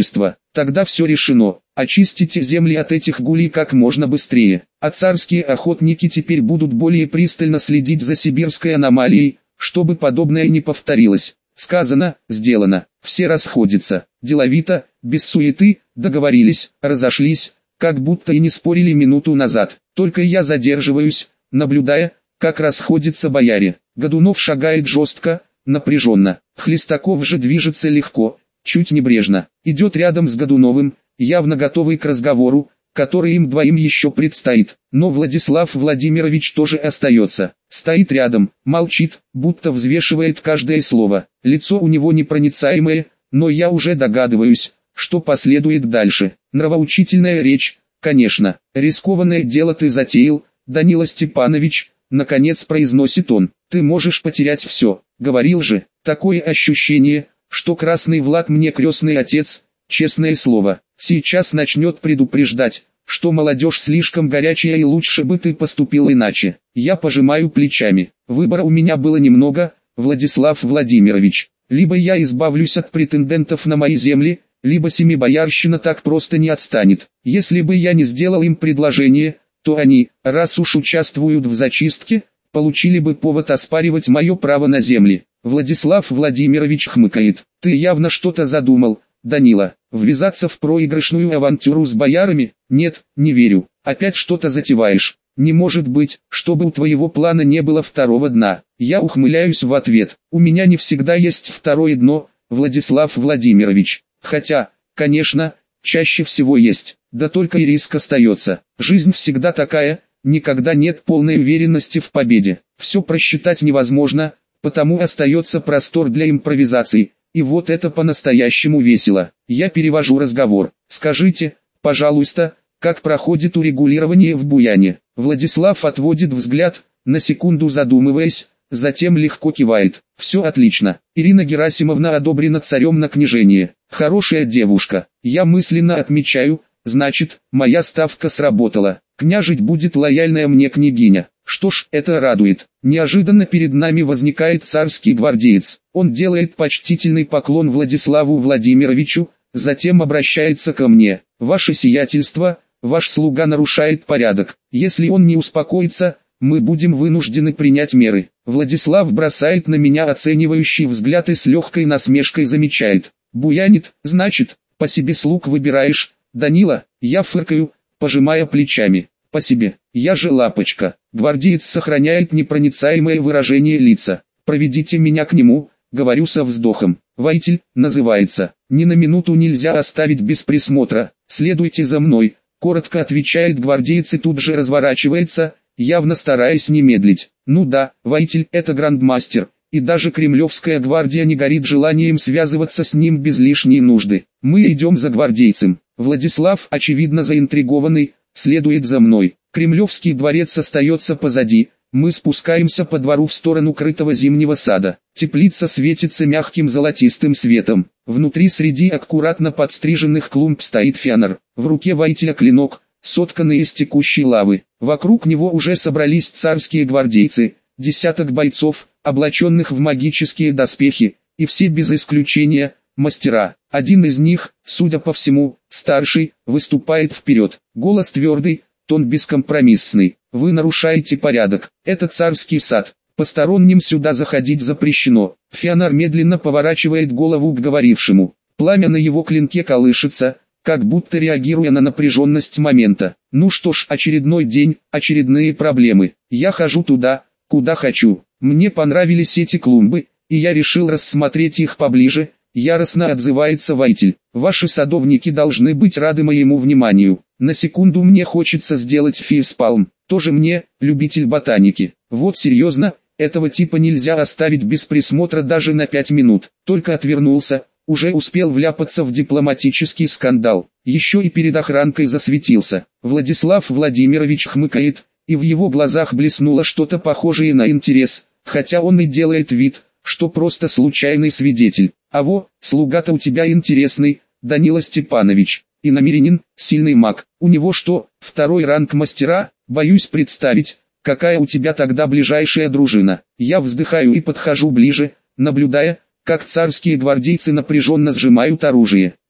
Тогда все решено. Очистите земли от этих гулей как можно быстрее. А царские охотники теперь будут более пристально следить за сибирской аномалией, чтобы подобное не повторилось. Сказано, сделано. Все расходятся. Деловито, без суеты, договорились, разошлись, как будто и не спорили минуту назад. Только я задерживаюсь, наблюдая, как расходятся бояре. Годунов шагает жестко, напряженно. Хлестаков же движется легко, чуть небрежно. Идет рядом с Годуновым, явно готовый к разговору, который им двоим еще предстоит. Но Владислав Владимирович тоже остается. Стоит рядом, молчит, будто взвешивает каждое слово. Лицо у него непроницаемое, но я уже догадываюсь, что последует дальше. Нравоучительная речь, конечно. Рискованное дело ты затеял, Данила Степанович, наконец произносит он. Ты можешь потерять все. Говорил же, такое ощущение, что Красный Влад мне крестный отец, честное слово. Сейчас начнет предупреждать, что молодежь слишком горячая и лучше бы ты поступил иначе. Я пожимаю плечами. Выбора у меня было немного, Владислав Владимирович. Либо я избавлюсь от претендентов на мои земли, либо семибоярщина так просто не отстанет. Если бы я не сделал им предложение, то они, раз уж участвуют в зачистке, получили бы повод оспаривать мое право на земли. Владислав Владимирович хмыкает. Ты явно что-то задумал, Данила. Ввязаться в проигрышную авантюру с боярами? Нет, не верю. Опять что-то затеваешь. Не может быть, чтобы у твоего плана не было второго дна. Я ухмыляюсь в ответ. У меня не всегда есть второе дно, Владислав Владимирович. Хотя, конечно, чаще всего есть. Да только и риск остается. Жизнь всегда такая, никогда нет полной уверенности в победе. Все просчитать невозможно, потому остается простор для импровизаций. И вот это по-настоящему весело. Я перевожу разговор. Скажите, пожалуйста, как проходит урегулирование в Буяне? Владислав отводит взгляд, на секунду задумываясь, затем легко кивает. Все отлично. Ирина Герасимовна одобрена царем на княжение. Хорошая девушка. Я мысленно отмечаю, значит, моя ставка сработала. Княжить будет лояльная мне княгиня. Что ж, это радует. Неожиданно перед нами возникает царский гвардеец. Он делает почтительный поклон Владиславу Владимировичу, затем обращается ко мне. Ваше сиятельство, ваш слуга нарушает порядок. Если он не успокоится, мы будем вынуждены принять меры. Владислав бросает на меня оценивающий взгляд и с легкой насмешкой замечает. Буянит, значит, по себе слуг выбираешь, Данила? Я фыркаю, пожимая плечами. По себе. Я же лапочка. Гвардеец сохраняет непроницаемое выражение лица. Проведите меня к нему, говорю со вздохом. Воитель, называется. Ни на минуту нельзя оставить без присмотра. Следуйте за мной, коротко отвечает гвардеец и тут же разворачивается, явно стараясь не медлить. Ну да, воитель — это грандмастер, и даже Кремлевская гвардия не горит желанием связываться с ним без лишней нужды. Мы идем за гвардейцем. Владислав, очевидно заинтригованный, следует за мной. Кремлевский дворец остается позади. Мы спускаемся по двору в сторону крытого зимнего сада. Теплица светится мягким золотистым светом. Внутри среди аккуратно подстриженных клумб стоит фианор. В руке воителя клинок, сотканный из текущей лавы. Вокруг него уже собрались царские гвардейцы, десяток бойцов, облаченных в магические доспехи, и все без исключения – мастера. Один из них, судя по всему, старший, выступает вперед. Голос твердый, тон бескомпромиссный. Вы нарушаете порядок. Это царский сад. Посторонним сюда заходить запрещено. Фианор медленно поворачивает голову к говорившему. Пламя на его клинке колышется, как будто реагируя на напряженность момента. Ну что ж, очередной день, очередные проблемы. Я хожу туда, куда хочу. Мне понравились эти клумбы, и я решил рассмотреть их поближе. Яростно отзывается воитель. Ваши садовники должны быть рады моему вниманию. На секунду мне хочется сделать фейспалм. Тоже мне, любитель ботаники. Вот серьезно, этого типа нельзя оставить без присмотра даже на пять минут. Только отвернулся, уже успел вляпаться в дипломатический скандал. Еще и перед охранкой засветился. Владислав Владимирович хмыкает, и в его глазах блеснуло что-то похожее на интерес, хотя он и делает вид, что просто случайный свидетель. А во, слуга-то у тебя интересный, Данила Степанович, и намеренин, сильный маг. У него что, второй ранг мастера? Боюсь представить, какая у тебя тогда ближайшая дружина. Я вздыхаю и подхожу ближе, наблюдая, как царские гвардейцы напряженно сжимают оружие. К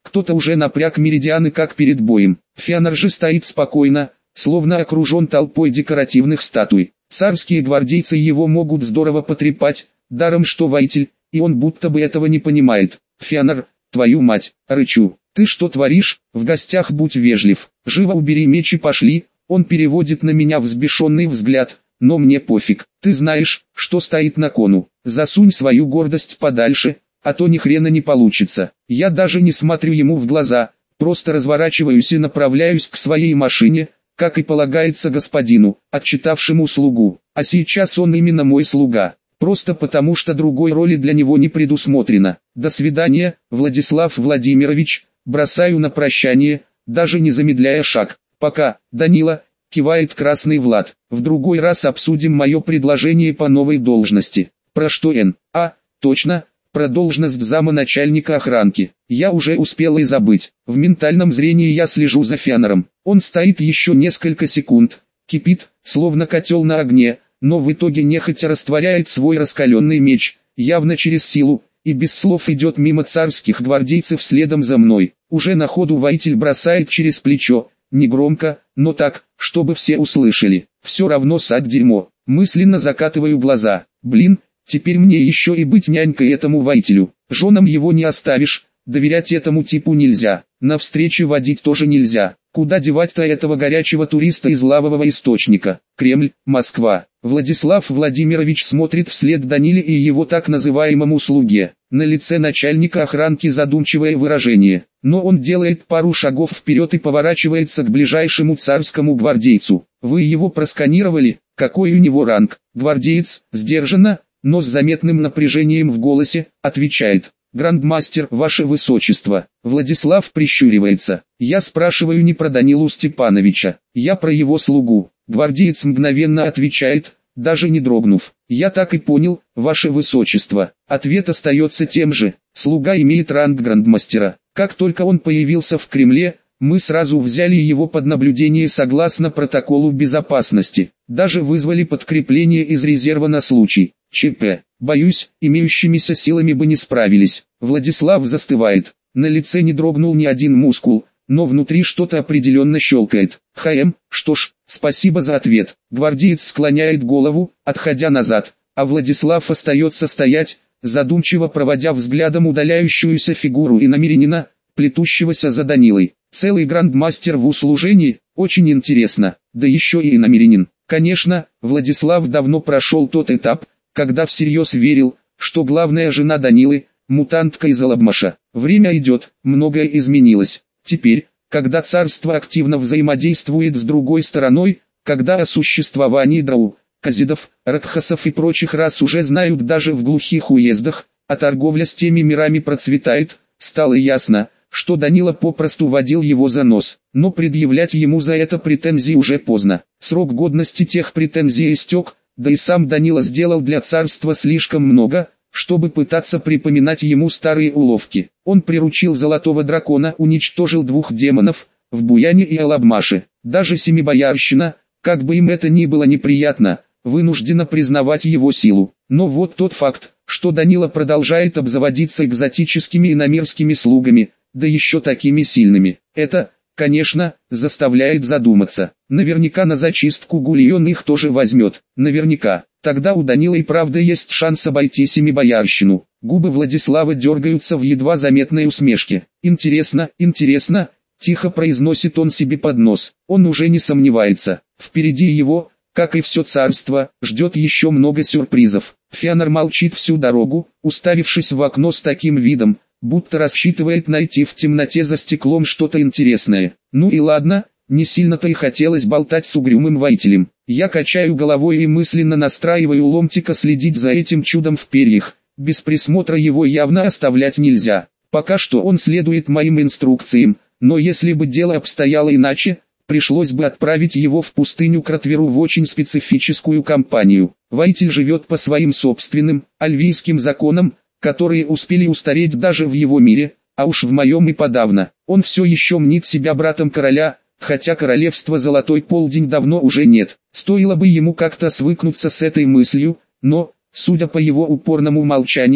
Кто-то уже напряг меридианы как перед боем. Феанор же стоит спокойно, словно окружен толпой декоративных статуй. Царские гвардейцы его могут здорово потрепать, даром что воитель, и он будто бы этого не понимает. Феанор, твою мать, рычу. Ты что творишь? В гостях будь вежлив. Живо убери меч и пошли. Он переводит на меня взбешенный взгляд, но мне пофиг. Ты знаешь, что стоит на кону. Засунь свою гордость подальше, а то ни хрена не получится. Я даже не смотрю ему в глаза, просто разворачиваюсь и направляюсь к своей машине, как и полагается господину, отчитавшему слугу. А сейчас он именно мой слуга, просто потому что другой роли для него не предусмотрено. До свидания, Владислав Владимирович, бросаю на прощание, даже не замедляя шаг. Пока, Данила, кивает красный Влад. В другой раз обсудим мое предложение по новой должности. Про что Н? А, точно, про должность зама начальника охранки. Я уже успел и забыть. В ментальном зрении я слежу за Феанором. Он стоит еще несколько секунд, кипит, словно котел на огне, но в итоге нехотя растворяет свой раскаленный меч, явно через силу, и без слов идет мимо царских гвардейцев следом за мной. Уже на ходу воитель бросает через плечо, негромко, но так, чтобы все услышали. Все равно сад дерьмо. Мысленно закатываю глаза. Блин, теперь мне еще и быть нянькой этому воителю. Женам его не оставишь, доверять этому типу нельзя. На встречи водить тоже нельзя. Куда девать-то этого горячего туриста из лавового источника? Кремль, Москва. Владислав Владимирович смотрит вслед Даниле и его так называемому слуге. На лице начальника охранки задумчивое выражение. Но он делает пару шагов вперед и поворачивается к ближайшему царскому гвардейцу. Вы его просканировали? Какой у него ранг? Гвардеец, сдержанно, но с заметным напряжением в голосе, отвечает. «Грандмастер, ваше высочество». Владислав прищуривается. Я спрашиваю не про Данилу Степановича, я про его слугу. Гвардеец мгновенно отвечает, даже не дрогнув. Я так и понял, ваше высочество. Ответ остается тем же. Слуга имеет ранг грандмастера. Как только он появился в Кремле, мы сразу взяли его под наблюдение согласно протоколу безопасности. Даже вызвали подкрепление из резерва на случай ЧП. Боюсь, имеющимися силами бы не справились. Владислав застывает. На лице не дрогнул ни один мускул, но внутри что-то определенно щелкает. ХМ, что ж, спасибо за ответ. Гвардеец склоняет голову, отходя назад, а Владислав остается стоять, задумчиво проводя взглядом удаляющуюся фигуру иномирянина, плетущегося за Данилой. Целый грандмастер в услужении, очень интересно, да еще и иномирянин. Конечно, Владислав давно прошел тот этап, когда всерьез верил, что главная жена Данилы – мутантка из Алабмаша. Время идет, многое изменилось. Теперь, когда царство активно взаимодействует с другой стороной, когда о существовании драу, казидов, ракхасов и прочих рас уже знают даже в глухих уездах, а торговля с теми мирами процветает, стало ясно, что Данила попросту водил его за нос. Но предъявлять ему за это претензии уже поздно. Срок годности тех претензий истек, да и сам Данила сделал для царства слишком много, чтобы пытаться припоминать ему старые уловки. Он приручил золотого дракона, уничтожил двух демонов, в Буяне и Алабмаше. Даже семибоярщина, как бы им это ни было неприятно, вынуждена признавать его силу. Но вот тот факт, что Данила продолжает обзаводиться экзотическими иномирскими слугами, да еще такими сильными, это, конечно, заставляет задуматься. Наверняка на зачистку Гульон их тоже возьмет. Наверняка. Тогда у Данила и правда есть шанс обойти семибоярщину. Губы Владислава дергаются в едва заметной усмешке. Интересно, интересно, тихо произносит он себе под нос. Он уже не сомневается. Впереди его, как и все царство, ждет еще много сюрпризов. Феанор молчит всю дорогу, уставившись в окно с таким видом, будто рассчитывает найти в темноте за стеклом что-то интересное. Ну и ладно, не сильно-то и хотелось болтать с угрюмым воителем. Я качаю головой и мысленно настраиваю ломтика следить за этим чудом в перьях. Без присмотра его явно оставлять нельзя. Пока что он следует моим инструкциям, но если бы дело обстояло иначе, пришлось бы отправить его в пустыню к Ротверу в очень специфическую компанию. Воитель живет по своим собственным, альвийским законам, которые успели устареть даже в его мире, а уж в моем и подавно. Он все еще мнит себя братом короля, хотя королевства Золотой Полдень давно уже нет. Стоило бы ему как-то свыкнуться с этой мыслью, но, судя по его упорному молчанию,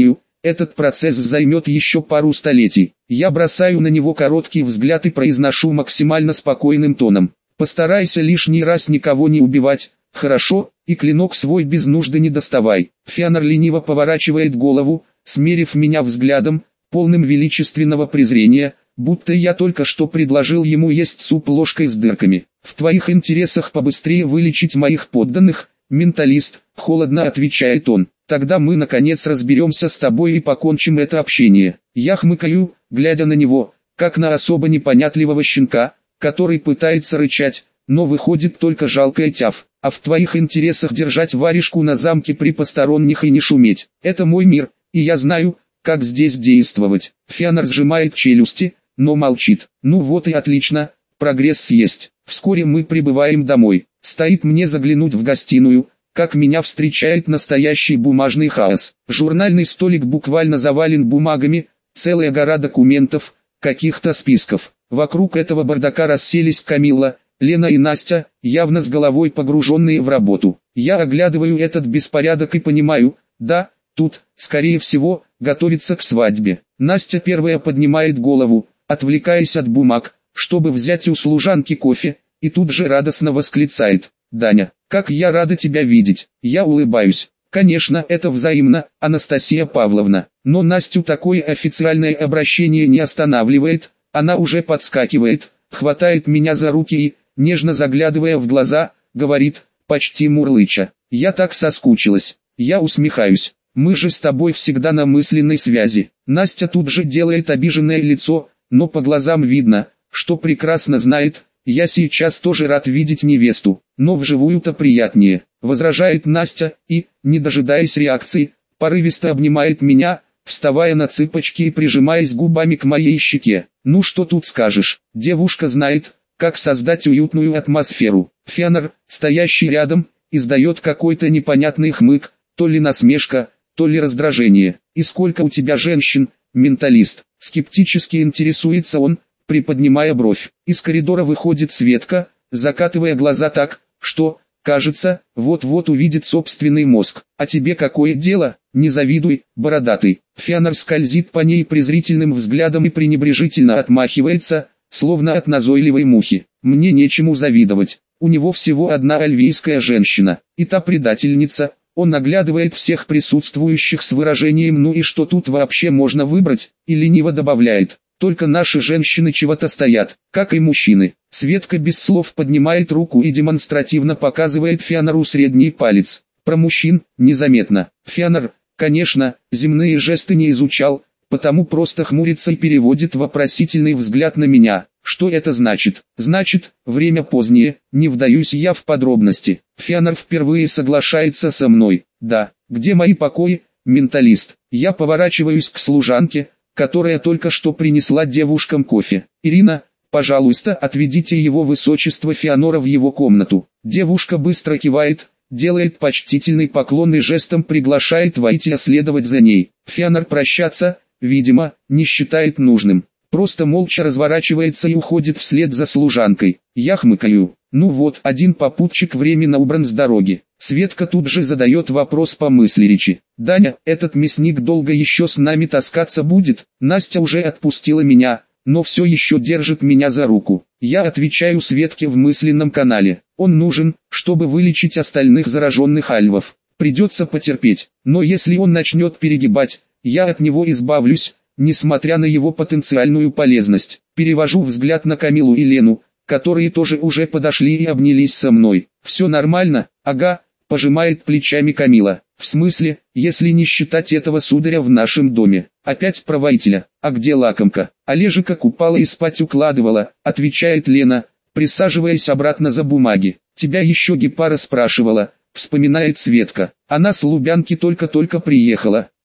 Этот процесс займет еще пару столетий. Я бросаю на него короткий взгляд и произношу максимально спокойным тоном. Постарайся лишний раз никого не убивать, хорошо, и клинок свой без нужды не доставай. Фианор лениво поворачивает голову, смерив меня взглядом, полным величественного презрения, будто я только что предложил ему есть суп ложкой с дырками. В твоих интересах побыстрее вылечить моих подданных, менталист, холодно отвечает он. Тогда мы наконец разберемся с тобой и покончим это общение. Я хмыкаю, глядя на него, как на особо непонятливого щенка, который пытается рычать, но выходит только жалкая тяв. А в твоих интересах держать варежку на замке при посторонних и не шуметь. Это мой мир, и я знаю, как здесь действовать. Фианор сжимает челюсти, но молчит. Ну вот и отлично, прогресс есть. Вскоре мы прибываем домой. Стоит мне заглянуть в гостиную, как меня встречает настоящий бумажный хаос. Журнальный столик буквально завален бумагами, целая гора документов, каких-то списков. Вокруг этого бардака расселись Камилла, Лена и Настя, явно с головой погруженные в работу. Я оглядываю этот беспорядок и понимаю, да, тут, скорее всего, готовится к свадьбе. Настя первая поднимает голову, отвлекаясь от бумаг, чтобы взять у служанки кофе, и тут же радостно восклицает: «Даня, как я рада тебя видеть!» Я улыбаюсь. Конечно, это взаимно, Анастасия Павловна. Но Настю такое официальное обращение не останавливает, она уже подскакивает, хватает меня за руки и, нежно заглядывая в глаза, говорит, почти мурлыча: «Я так соскучилась». Я усмехаюсь. «Мы же с тобой всегда на мысленной связи». Настя тут же делает обиженное лицо, но по глазам видно, что прекрасно знает, я сейчас тоже рад видеть невесту, но вживую-то приятнее, возражает Настя и, не дожидаясь реакции, порывисто обнимает меня, вставая на цыпочки и прижимаясь губами к моей щеке. Ну что тут скажешь, девушка знает, как создать уютную атмосферу. Фианор, стоящий рядом, издает какой-то непонятный хмык, то ли насмешка, то ли раздражение. «И сколько у тебя женщин, менталист?» Скептически интересуется он, приподнимая бровь. Из коридора выходит Светка, закатывая глаза так, что, кажется, вот-вот увидит собственный мозг. «А тебе какое дело? Не завидуй, бородатый». Фианор скользит по ней презрительным взглядом и пренебрежительно отмахивается, словно от назойливой мухи. «Мне нечему завидовать. У него всего одна альвийская женщина, и та предательница». Он оглядывает всех присутствующих с выражением «ну и что тут вообще можно выбрать?» и лениво добавляет: «Только наши женщины чего-то стоят, как и мужчины». Светка без слов поднимает руку и демонстративно показывает Фианору средний палец. Про мужчин незаметно. Фианор, конечно, земные жесты не изучал, потому просто хмурится и переводит вопросительный взгляд на меня. Что это значит? Значит, время позднее, не вдаюсь я в подробности. Фианор впервые соглашается со мной. Да, где мои покои, менталист? Я поворачиваюсь к служанке, которая только что принесла девушкам кофе. «Ирина, пожалуйста, отведите его высочество Фианора в его комнату». Девушка быстро кивает, делает почтительный поклон и жестом приглашает войти и следовать за ней. Фианор прощаться, видимо, не считает нужным. Просто молча разворачивается и уходит вслед за служанкой. Я хмыкаю. Ну вот, один попутчик временно убран с дороги. Светка тут же задает вопрос по мысли речи. «Даня, этот мясник долго еще с нами таскаться будет?» Настя уже отпустила меня, но все еще держит меня за руку. Я отвечаю Светке в мысленном канале. Он нужен, чтобы вылечить остальных зараженных альвов. Придется потерпеть, но если он начнет перегибать, я от него избавлюсь, несмотря на его потенциальную полезность. Перевожу взгляд на Камилу и Лену, которые тоже уже подошли и обнялись со мной. «Все нормально?» «Ага», пожимает плечами Камила. «В смысле, если не считать этого сударя в нашем доме?» «Опять про воителя? А где лакомка?» «Олежика купала и спать укладывала», отвечает Лена, присаживаясь обратно за бумаги. «Тебя еще Гепара спрашивала», вспоминает Светка. «Она с Лубянки только-только приехала».